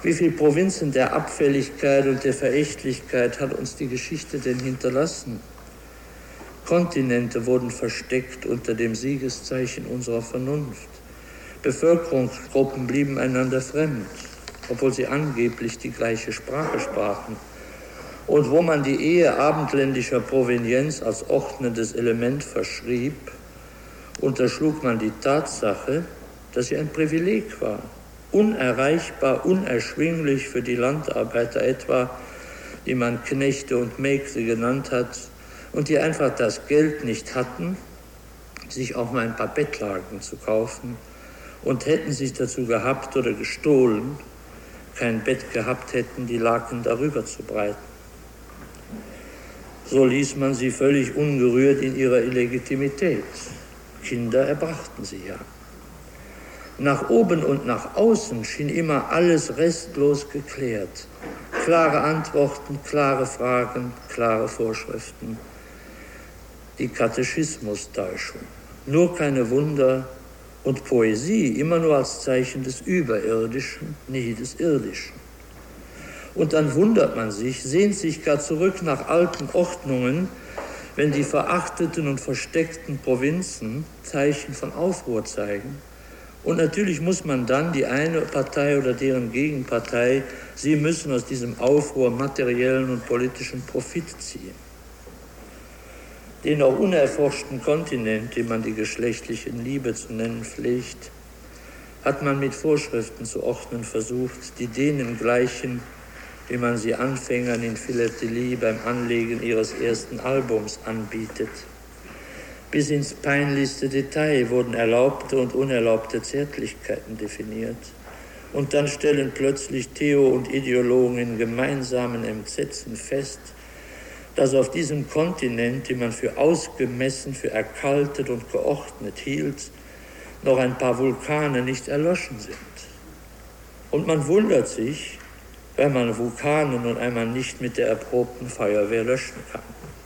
Wie viele Provinzen der Abfälligkeit und der Verächtlichkeit hat uns die Geschichte denn hinterlassen? Kontinente wurden versteckt unter dem Siegeszeichen unserer Vernunft. Bevölkerungsgruppen blieben einander fremd, obwohl sie angeblich die gleiche Sprache sprachen. Und wo man die Ehe abendländischer Provenienz als ordnendes Element verschrieb, unterschlug man die Tatsache, dass sie ein Privileg war, unerreichbar, unerschwinglich für die Landarbeiter etwa, die man Knechte und Mägde genannt hat und die einfach das Geld nicht hatten, sich auch mal ein paar Bettlaken zu kaufen, und hätten sich dazu gehabt oder gestohlen, kein Bett gehabt hätten, die Laken darüber zu breiten. So ließ man sie völlig ungerührt in ihrer Illegitimität. Kinder erbrachten sie ja. Nach oben und nach außen schien immer alles restlos geklärt. Klare Antworten, klare Fragen, klare Vorschriften. Die Katechismustäuschung. Nur keine Wunder und Poesie immer nur als Zeichen des Überirdischen, nie des Irdischen. Und dann wundert man sich, sehnt sich gar zurück nach alten Ordnungen, wenn die verachteten und versteckten Provinzen Zeichen von Aufruhr zeigen. Und natürlich muss man dann die eine Partei oder deren Gegenpartei, sie müssen aus diesem Aufruhr materiellen und politischen Profit ziehen. Den auch unerforschten Kontinent, den man die geschlechtliche Liebe zu nennen pflegt, hat man mit Vorschriften zu ordnen versucht, die denen gleichen, wie man sie Anfängern in Philatelie beim Anlegen ihres ersten Albums anbietet. Bis ins peinlichste Detail wurden erlaubte und unerlaubte Zärtlichkeiten definiert. Und dann stellen plötzlich Theo und Ideologen in gemeinsamen Entsetzen fest, dass auf diesem Kontinent, den man für ausgemessen, für erkaltet und geordnet hielt, noch ein paar Vulkane nicht erloschen sind. Und man wundert sich, weil man Vulkane nun einmal nicht mit der erprobten Feuerwehr löschen kann.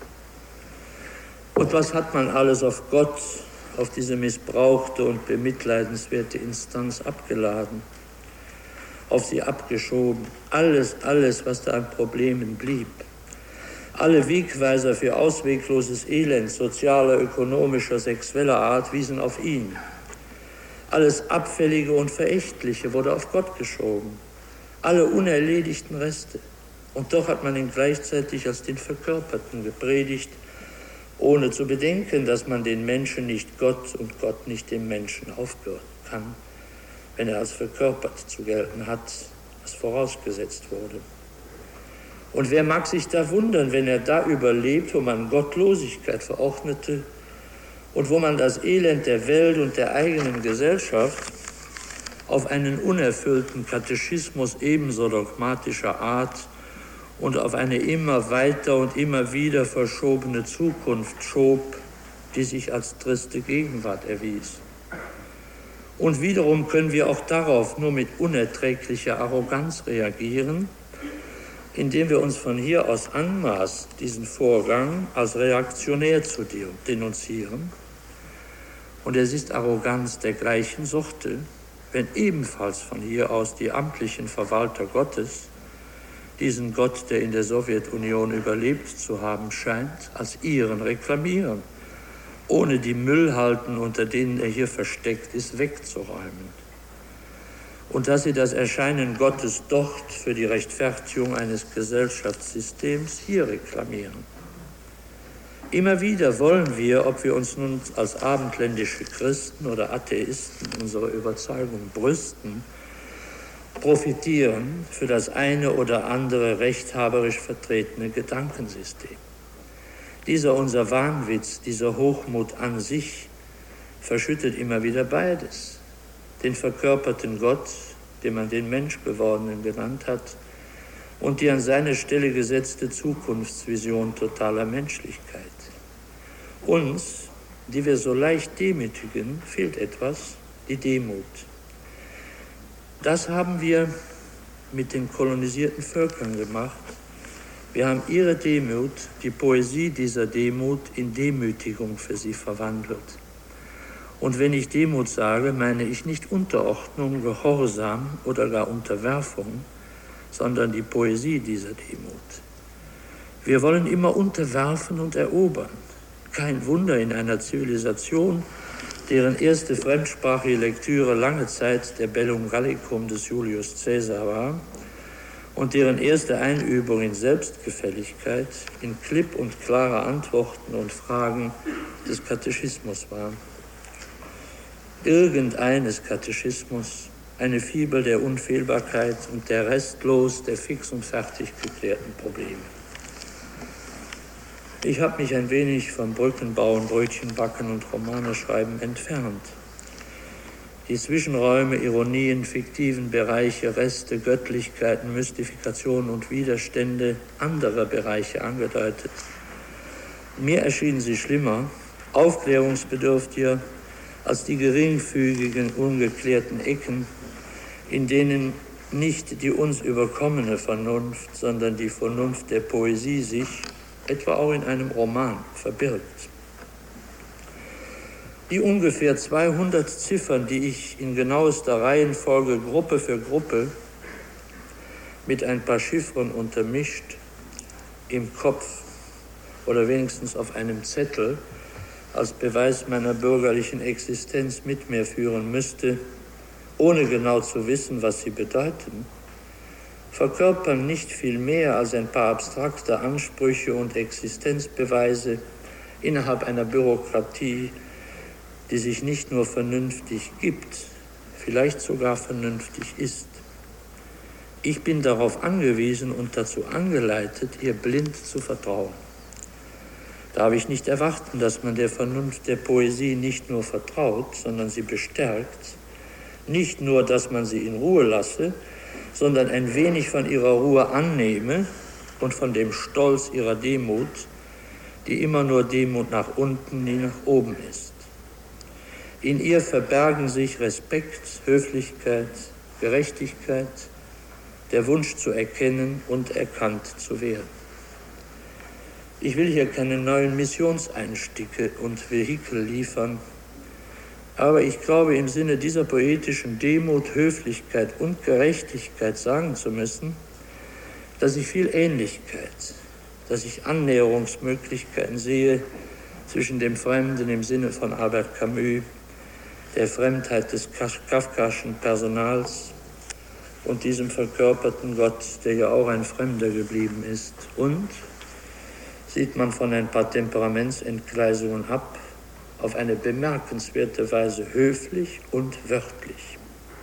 Und was hat man alles auf Gott, auf diese missbrauchte und bemitleidenswerte Instanz abgeladen, auf sie abgeschoben? Alles, alles, was da an Problemen blieb. Alle Wegweiser für auswegloses Elend, sozialer, ökonomischer, sexueller Art, wiesen auf ihn. Alles Abfällige und Verächtliche wurde auf Gott geschoben. Alle unerledigten Reste. Und doch hat man ihn gleichzeitig als den Verkörperten gepredigt, ohne zu bedenken, dass man den Menschen nicht Gott und Gott nicht dem Menschen aufbürden kann, wenn er als verkörpert zu gelten hat, was vorausgesetzt wurde. Und wer mag sich da wundern, wenn er da überlebt, wo man Gottlosigkeit verordnete und wo man das Elend der Welt und der eigenen Gesellschaft auf einen unerfüllten Katechismus ebenso dogmatischer Art und auf eine immer weiter und immer wieder verschobene Zukunft schob, die sich als triste Gegenwart erwies. Und wiederum können wir auch darauf nur mit unerträglicher Arroganz reagieren, indem wir uns von hier aus anmaßen, diesen Vorgang als reaktionär zu denunzieren. Und es ist Arroganz der gleichen Sorte, wenn ebenfalls von hier aus die amtlichen Verwalter Gottes diesen Gott, der in der Sowjetunion überlebt zu haben scheint, als ihren reklamieren, ohne die Müllhalden, unter denen er hier versteckt ist, wegzuräumen. Und dass sie das Erscheinen Gottes dort für die Rechtfertigung eines Gesellschaftssystems hier reklamieren. Immer wieder wollen wir, ob wir uns nun als abendländische Christen oder Atheisten unserer Überzeugung brüsten, profitieren für das eine oder andere rechthaberisch vertretene Gedankensystem. Dieser unser Wahnwitz, dieser Hochmut an sich verschüttet immer wieder beides. Den verkörperten Gott, den man den Menschgewordenen genannt hat, und die an seine Stelle gesetzte Zukunftsvision totaler Menschlichkeit. Uns, die wir so leicht demütigen, fehlt etwas, die Demut. Das haben wir mit den kolonisierten Völkern gemacht. Wir haben ihre Demut, die Poesie dieser Demut, in Demütigung für sie verwandelt. Und wenn ich Demut sage, meine ich nicht Unterordnung, Gehorsam oder gar Unterwerfung, sondern die Poesie dieser Demut. Wir wollen immer unterwerfen und erobern. Kein Wunder in einer Zivilisation, deren erste fremdsprachige Lektüre lange Zeit der Bellum Gallicum des Julius Caesar war und deren erste Einübung in Selbstgefälligkeit, in klipp und klare Antworten und Fragen des Katechismus war. Irgendeines Katechismus, eine Fibel der Unfehlbarkeit und der restlos der fix und fertig geklärten Probleme. Ich habe mich ein wenig vom Brückenbauen, Brötchenbacken und Romane schreiben entfernt. Die Zwischenräume, Ironien, fiktiven Bereiche, Reste, Göttlichkeiten, Mystifikationen und Widerstände anderer Bereiche angedeutet. Mir erschienen sie schlimmer, aufklärungsbedürftiger als die geringfügigen, ungeklärten Ecken, in denen nicht die uns überkommene Vernunft, sondern die Vernunft der Poesie sich, etwa auch in einem Roman, verbirgt. Die ungefähr zweihundert Ziffern, die ich in genauester Reihenfolge Gruppe für Gruppe mit ein paar Chiffren untermischt im Kopf oder wenigstens auf einem Zettel als Beweis meiner bürgerlichen Existenz mit mir führen müsste, ohne genau zu wissen, was sie bedeuten, verkörpern nicht viel mehr als ein paar abstrakte Ansprüche und Existenzbeweise innerhalb einer Bürokratie, die sich nicht nur vernünftig gibt, vielleicht sogar vernünftig ist. Ich bin darauf angewiesen und dazu angeleitet, ihr blind zu vertrauen. Darf ich nicht erwarten, dass man der Vernunft der Poesie nicht nur vertraut, sondern sie bestärkt, nicht nur, dass man sie in Ruhe lasse, sondern ein wenig von ihrer Ruhe annehme und von dem Stolz ihrer Demut, die immer nur Demut nach unten, nie nach oben ist. In ihr verbergen sich Respekt, Höflichkeit, Gerechtigkeit, der Wunsch zu erkennen und erkannt zu werden. Ich will hier keine neuen Missionseinstiege und Vehikel liefern, aber ich glaube, im Sinne dieser poetischen Demut, Höflichkeit und Gerechtigkeit sagen zu müssen, dass ich viel Ähnlichkeit, dass ich Annäherungsmöglichkeiten sehe zwischen dem Fremden im Sinne von Albert Camus, der Fremdheit des kafkaschen Personals und diesem verkörperten Gott, der ja auch ein Fremder geblieben ist. Und sieht man von ein paar Temperamentsentgleisungen ab, auf eine bemerkenswerte Weise höflich und wörtlich.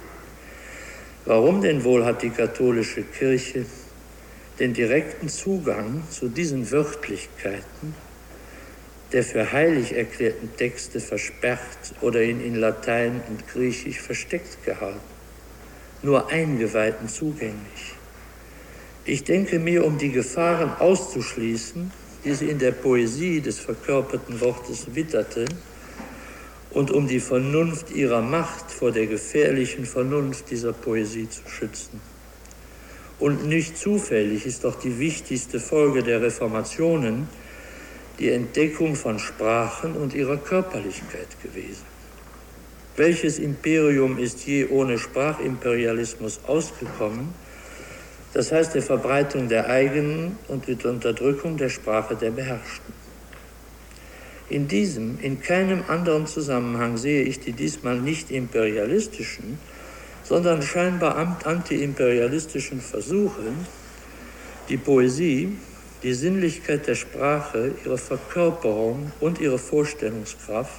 Warum denn wohl hat die katholische Kirche den direkten Zugang zu diesen Wörtlichkeiten der für heilig erklärten Texte versperrt oder ihn in Latein und Griechisch versteckt gehalten, nur Eingeweihten zugänglich? Ich denke mir, um die Gefahren auszuschließen, die sie in der Poesie des verkörperten Wortes witterte, und um die Vernunft ihrer Macht vor der gefährlichen Vernunft dieser Poesie zu schützen. Und nicht zufällig ist auch die wichtigste Folge der Reformationen die Entdeckung von Sprachen und ihrer Körperlichkeit gewesen. Welches Imperium ist je ohne Sprachimperialismus ausgekommen, das heißt der Verbreitung der eigenen und der Unterdrückung der Sprache der Beherrschten? In diesem, in keinem anderen Zusammenhang sehe ich die diesmal nicht imperialistischen, sondern scheinbar antiimperialistischen Versuche, die Poesie, die Sinnlichkeit der Sprache, ihre Verkörperung und ihre Vorstellungskraft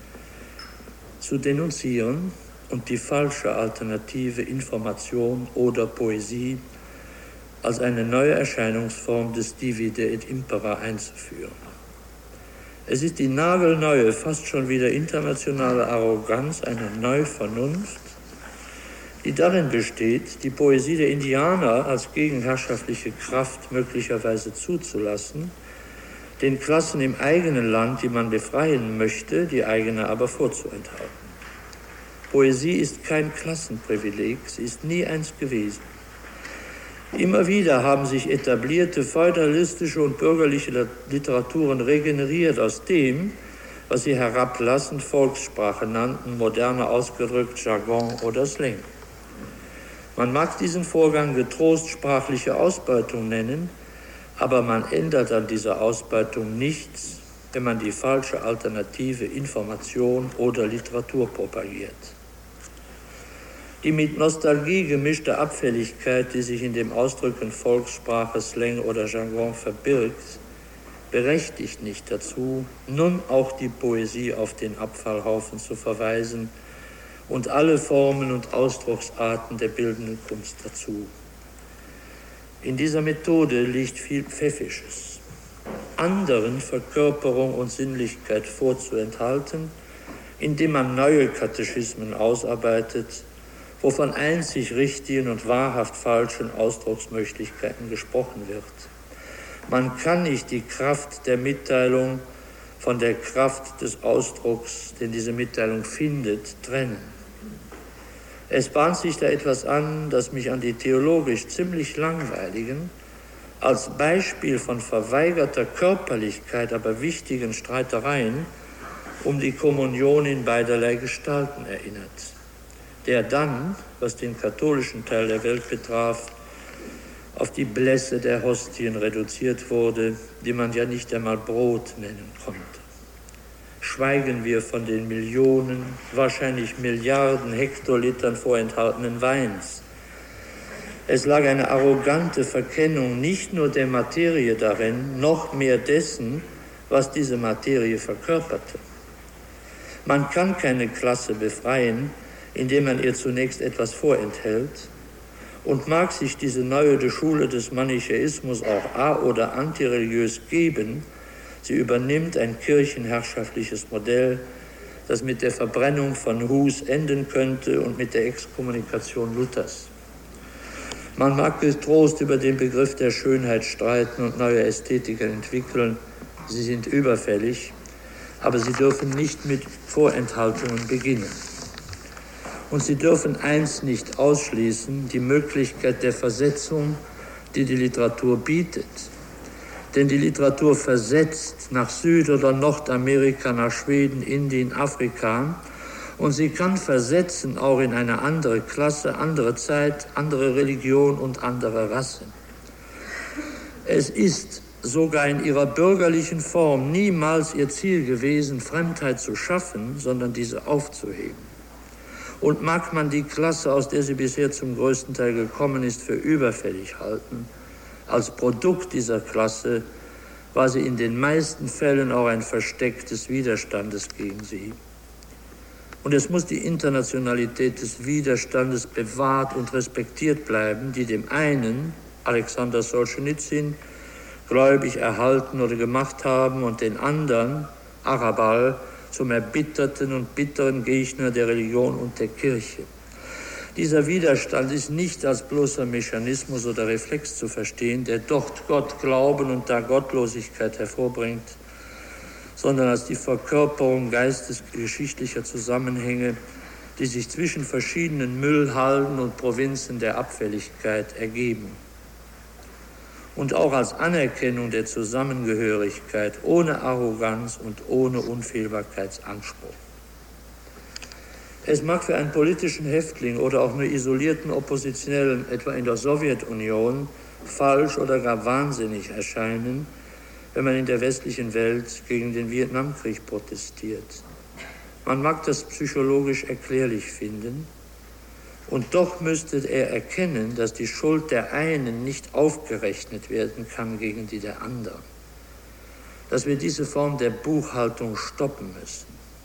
zu denunzieren und die falsche alternative Information oder Poesie als eine neue Erscheinungsform des Divide et Impera einzuführen. Es ist die nagelneue, fast schon wieder internationale Arroganz einer Neuvernunft, die darin besteht, die Poesie der Indianer als gegenherrschaftliche Kraft möglicherweise zuzulassen, den Klassen im eigenen Land, die man befreien möchte, die eigene aber vorzuenthalten. Poesie ist kein Klassenprivileg, sie ist nie eins gewesen. Immer wieder haben sich etablierte feudalistische und bürgerliche Literaturen regeneriert aus dem, was sie herablassend Volkssprache nannten, moderner ausgedrückt Jargon oder Slang. Man mag diesen Vorgang getrost sprachliche Ausbeutung nennen, aber man ändert an dieser Ausbeutung nichts, wenn man die falsche alternative Information oder Literatur propagiert. Die mit Nostalgie gemischte Abfälligkeit, die sich in dem Ausdrücken Volkssprache, Slang oder Jargon verbirgt, berechtigt nicht dazu, nun auch die Poesie auf den Abfallhaufen zu verweisen und alle Formen und Ausdrucksarten der bildenden Kunst dazu. In dieser Methode liegt viel Pfäffisches, anderen Verkörperung und Sinnlichkeit vorzuenthalten, indem man neue Katechismen ausarbeitet, wovon einzig richtigen und wahrhaft falschen Ausdrucksmöglichkeiten gesprochen wird. Man kann nicht die Kraft der Mitteilung von der Kraft des Ausdrucks, den diese Mitteilung findet, trennen. Es bahnt sich da etwas an, das mich an die theologisch ziemlich langweiligen, als Beispiel von verweigerter Körperlichkeit, aber wichtigen Streitereien um die Kommunion in beiderlei Gestalten erinnert, der dann, was den katholischen Teil der Welt betraf, auf die Blässe der Hostien reduziert wurde, die man ja nicht einmal Brot nennen konnte. Schweigen wir von den Millionen, wahrscheinlich Milliarden Hektolitern vorenthaltenen Weins. Es lag eine arrogante Verkennung nicht nur der Materie darin, noch mehr dessen, was diese Materie verkörperte. Man kann keine Klasse befreien, indem man ihr zunächst etwas vorenthält, und mag sich diese neue Schule des Manichäismus auch a- oder antireligiös geben, sie übernimmt ein kirchenherrschaftliches Modell, das mit der Verbrennung von Hus enden könnte und mit der Exkommunikation Luthers. Man mag getrost über den Begriff der Schönheit streiten und neue Ästhetiken entwickeln, sie sind überfällig, aber sie dürfen nicht mit Vorenthaltungen beginnen. Und sie dürfen eins nicht ausschließen, die Möglichkeit der Versetzung, die die Literatur bietet. Denn die Literatur versetzt nach Süd- oder Nordamerika, nach Schweden, Indien, Afrika. Und sie kann versetzen auch in eine andere Klasse, andere Zeit, andere Religion und andere Rasse. Es ist sogar in ihrer bürgerlichen Form niemals ihr Ziel gewesen, Fremdheit zu schaffen, sondern diese aufzuheben. Und mag man die Klasse, aus der sie bisher zum größten Teil gekommen ist, für überfällig halten, als Produkt dieser Klasse war sie in den meisten Fällen auch ein Versteck des Widerstandes gegen sie. Und es muss die Internationalität des Widerstandes bewahrt und respektiert bleiben, die dem einen, Alexander Solschenizyn, gläubig erhalten oder gemacht haben und den anderen, Arabal, zum erbitterten und bitteren Gegner der Religion und der Kirche. Dieser Widerstand ist nicht als bloßer Mechanismus oder Reflex zu verstehen, der dort Gott glauben und da Gottlosigkeit hervorbringt, sondern als die Verkörperung geistesgeschichtlicher Zusammenhänge, die sich zwischen verschiedenen Müllhalden und Provinzen der Abfälligkeit ergeben. Und auch als Anerkennung der Zusammengehörigkeit ohne Arroganz und ohne Unfehlbarkeitsanspruch. Es mag für einen politischen Häftling oder auch nur isolierten Oppositionellen, etwa in der Sowjetunion, falsch oder gar wahnsinnig erscheinen, wenn man in der westlichen Welt gegen den Vietnamkrieg protestiert. Man mag das psychologisch erklärlich finden, und doch müsste er erkennen, dass die Schuld der einen nicht aufgerechnet werden kann gegen die der anderen. Dass wir diese Form der Buchhaltung stoppen müssen.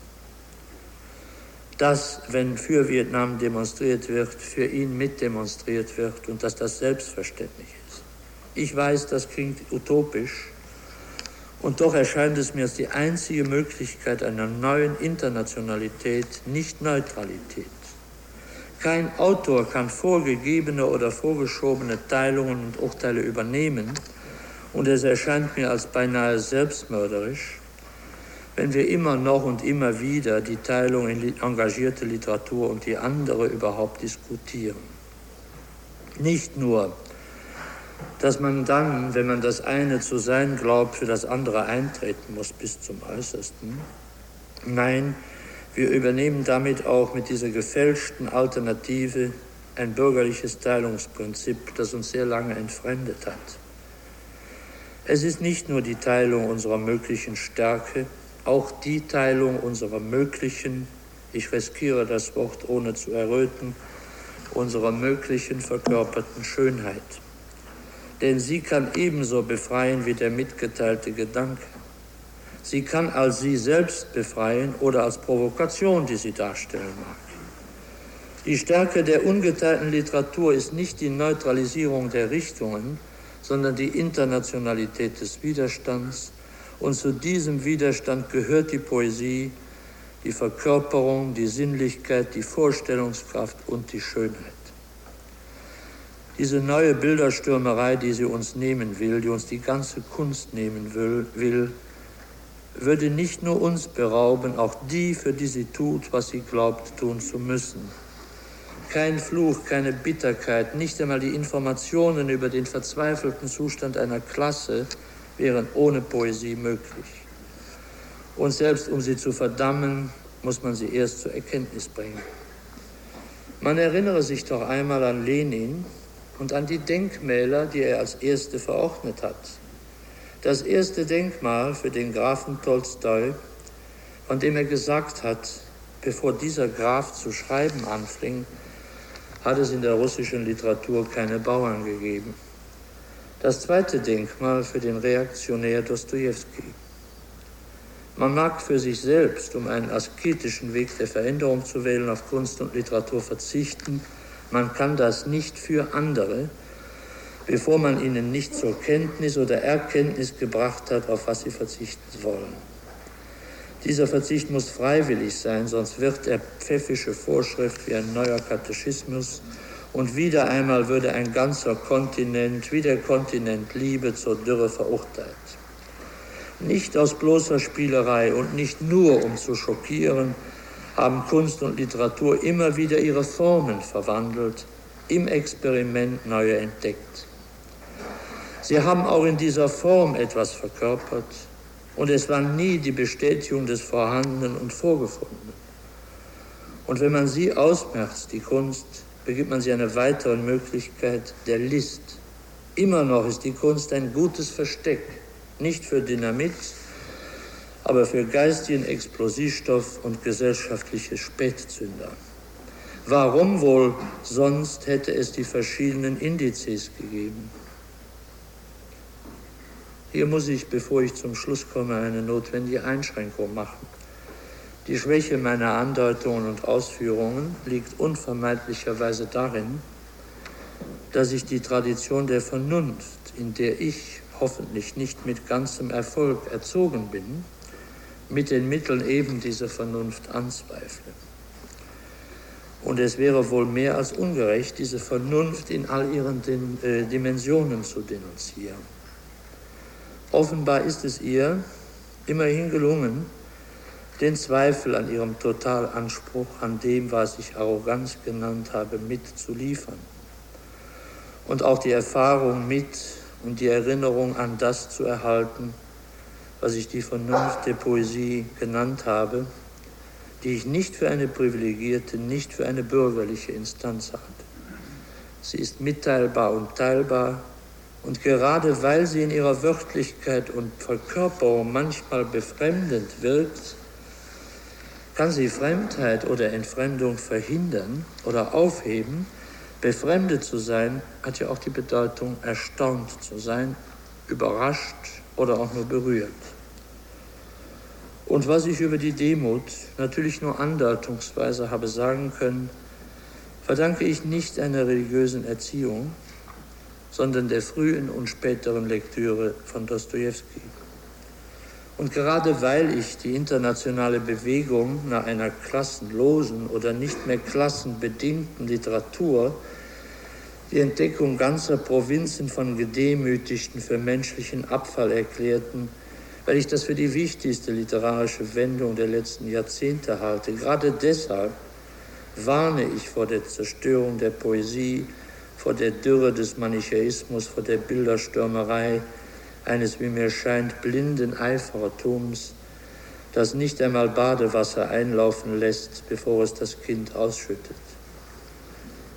Dass, wenn für Vietnam demonstriert wird, für ihn mitdemonstriert wird und dass das selbstverständlich ist. Ich weiß, das klingt utopisch, und doch erscheint es mir als die einzige Möglichkeit einer neuen Internationalität, nicht Neutralität. Kein Autor kann vorgegebene oder vorgeschobene Teilungen und Urteile übernehmen, und es erscheint mir als beinahe selbstmörderisch, wenn wir immer noch und immer wieder die Teilung in engagierte Literatur und die andere überhaupt diskutieren. Nicht nur, dass man dann, wenn man das eine zu sein glaubt, für das andere eintreten muss bis zum Äußersten. Nein, wir übernehmen damit auch mit dieser gefälschten Alternative ein bürgerliches Teilungsprinzip, das uns sehr lange entfremdet hat. Es ist nicht nur die Teilung unserer möglichen Stärke, auch die Teilung unserer möglichen, ich riskiere das Wort ohne zu erröten, unserer möglichen verkörperten Schönheit. Denn sie kann ebenso befreien wie der mitgeteilte Gedanke. Sie kann als sie selbst befreien oder als Provokation, die sie darstellen mag. Die Stärke der ungeteilten Literatur ist nicht die Neutralisierung der Richtungen, sondern die Internationalität des Widerstands. Und zu diesem Widerstand gehört die Poesie, die Verkörperung, die Sinnlichkeit, die Vorstellungskraft und die Schönheit. Diese neue Bilderstürmerei, die sie uns nehmen will, die uns die ganze Kunst nehmen will, will, würde nicht nur uns berauben, auch die, für die sie tut, was sie glaubt, tun zu müssen. Kein Fluch, keine Bitterkeit, nicht einmal die Informationen über den verzweifelten Zustand einer Klasse wären ohne Poesie möglich. Und selbst um sie zu verdammen, muss man sie erst zur Erkenntnis bringen. Man erinnere sich doch einmal an Lenin und an die Denkmäler, die er als erste verordnet hat. Das erste Denkmal für den Grafen Tolstoi, von dem er gesagt hat, bevor dieser Graf zu schreiben anfing, hat es in der russischen Literatur keine Bauern gegeben. Das zweite Denkmal für den Reaktionär Dostojewski. Man mag für sich selbst, um einen asketischen Weg der Veränderung zu wählen, auf Kunst und Literatur verzichten. Man kann das nicht für andere, bevor man ihnen nicht zur Kenntnis oder Erkenntnis gebracht hat, auf was sie verzichten wollen. Dieser Verzicht muss freiwillig sein, sonst wird er pfäffische Vorschrift wie ein neuer Katechismus und wieder einmal würde ein ganzer Kontinent, wie der Kontinent Liebe, zur Dürre verurteilt. Nicht aus bloßer Spielerei und nicht nur um zu schockieren, haben Kunst und Literatur immer wieder ihre Formen verwandelt, im Experiment neue entdeckt. Sie haben auch in dieser Form etwas verkörpert, und es war nie die Bestätigung des Vorhandenen und Vorgefundenen. Und wenn man sie ausmerzt, die Kunst, begibt man sie eine weitere Möglichkeit der List. Immer noch ist die Kunst ein gutes Versteck, nicht für Dynamit, aber für geistigen Explosivstoff und gesellschaftliche Spätzünder. Warum wohl sonst hätte es die verschiedenen Indizes gegeben? Hier muss ich, bevor ich zum Schluss komme, eine notwendige Einschränkung machen. Die Schwäche meiner Andeutungen und Ausführungen liegt unvermeidlicherweise darin, dass ich die Tradition der Vernunft, in der ich hoffentlich nicht mit ganzem Erfolg erzogen bin, mit den Mitteln eben dieser Vernunft anzweifle. Und es wäre wohl mehr als ungerecht, diese Vernunft in all ihren Dimensionen zu denunzieren. Offenbar ist es ihr immerhin gelungen, den Zweifel an ihrem Totalanspruch, an dem, was ich Arroganz genannt habe, mitzuliefern. Und auch die Erfahrung mit und die Erinnerung an das zu erhalten, was ich die Vernunft der Poesie genannt habe, die ich nicht für eine privilegierte, nicht für eine bürgerliche Instanz halte. Sie ist mitteilbar und teilbar, und gerade weil sie in ihrer Wörtlichkeit und Verkörperung manchmal befremdend wirkt, kann sie Fremdheit oder Entfremdung verhindern oder aufheben. Befremdet zu sein, hat ja auch die Bedeutung, erstaunt zu sein, überrascht oder auch nur berührt. Und was ich über die Demut natürlich nur andeutungsweise habe sagen können, verdanke ich nicht einer religiösen Erziehung, sondern der frühen und späteren Lektüre von Dostojewski. Und gerade weil ich die internationale Bewegung nach einer klassenlosen oder nicht mehr klassenbedingten Literatur, die Entdeckung ganzer Provinzen von Gedemütigten für menschlichen Abfall erklärten, weil ich das für die wichtigste literarische Wendung der letzten Jahrzehnte halte. Gerade deshalb warne ich vor der Zerstörung der Poesie, vor der Dürre des Manichäismus, vor der Bilderstürmerei eines, wie mir scheint, blinden Eifertums, das nicht einmal Badewasser einlaufen lässt, bevor es das Kind ausschüttet.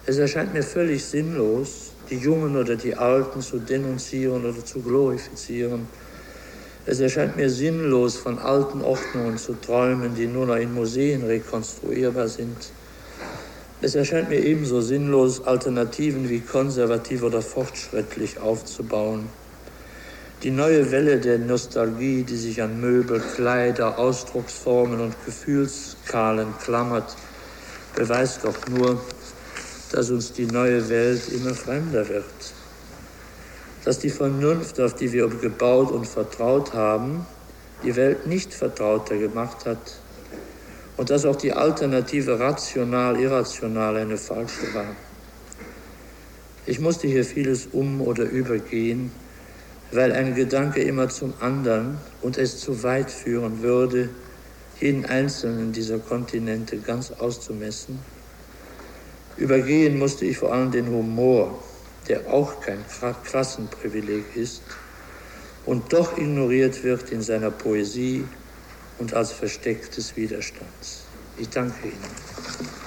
Es erscheint mir völlig sinnlos, die Jungen oder die Alten zu denunzieren oder zu glorifizieren. Es erscheint mir sinnlos, von alten Ordnungen zu träumen, die nur noch in Museen rekonstruierbar sind. Es erscheint mir ebenso sinnlos, Alternativen wie konservativ oder fortschrittlich aufzubauen. Die neue Welle der Nostalgie, die sich an Möbel, Kleider, Ausdrucksformen und Gefühlsskalen klammert, beweist doch nur, dass uns die neue Welt immer fremder wird. Dass die Vernunft, auf die wir gebaut und vertraut haben, die Welt nicht vertrauter gemacht hat und dass auch die Alternative rational-irrational eine falsche war. Ich musste hier vieles um- oder übergehen, weil ein Gedanke immer zum anderen und es zu weit führen würde, jeden einzelnen dieser Kontinente ganz auszumessen. Übergehen musste ich vor allem den Humor, der auch kein Klassenprivileg ist und doch ignoriert wird in seiner Poesie und als Versteck des Widerstands. Ich danke Ihnen.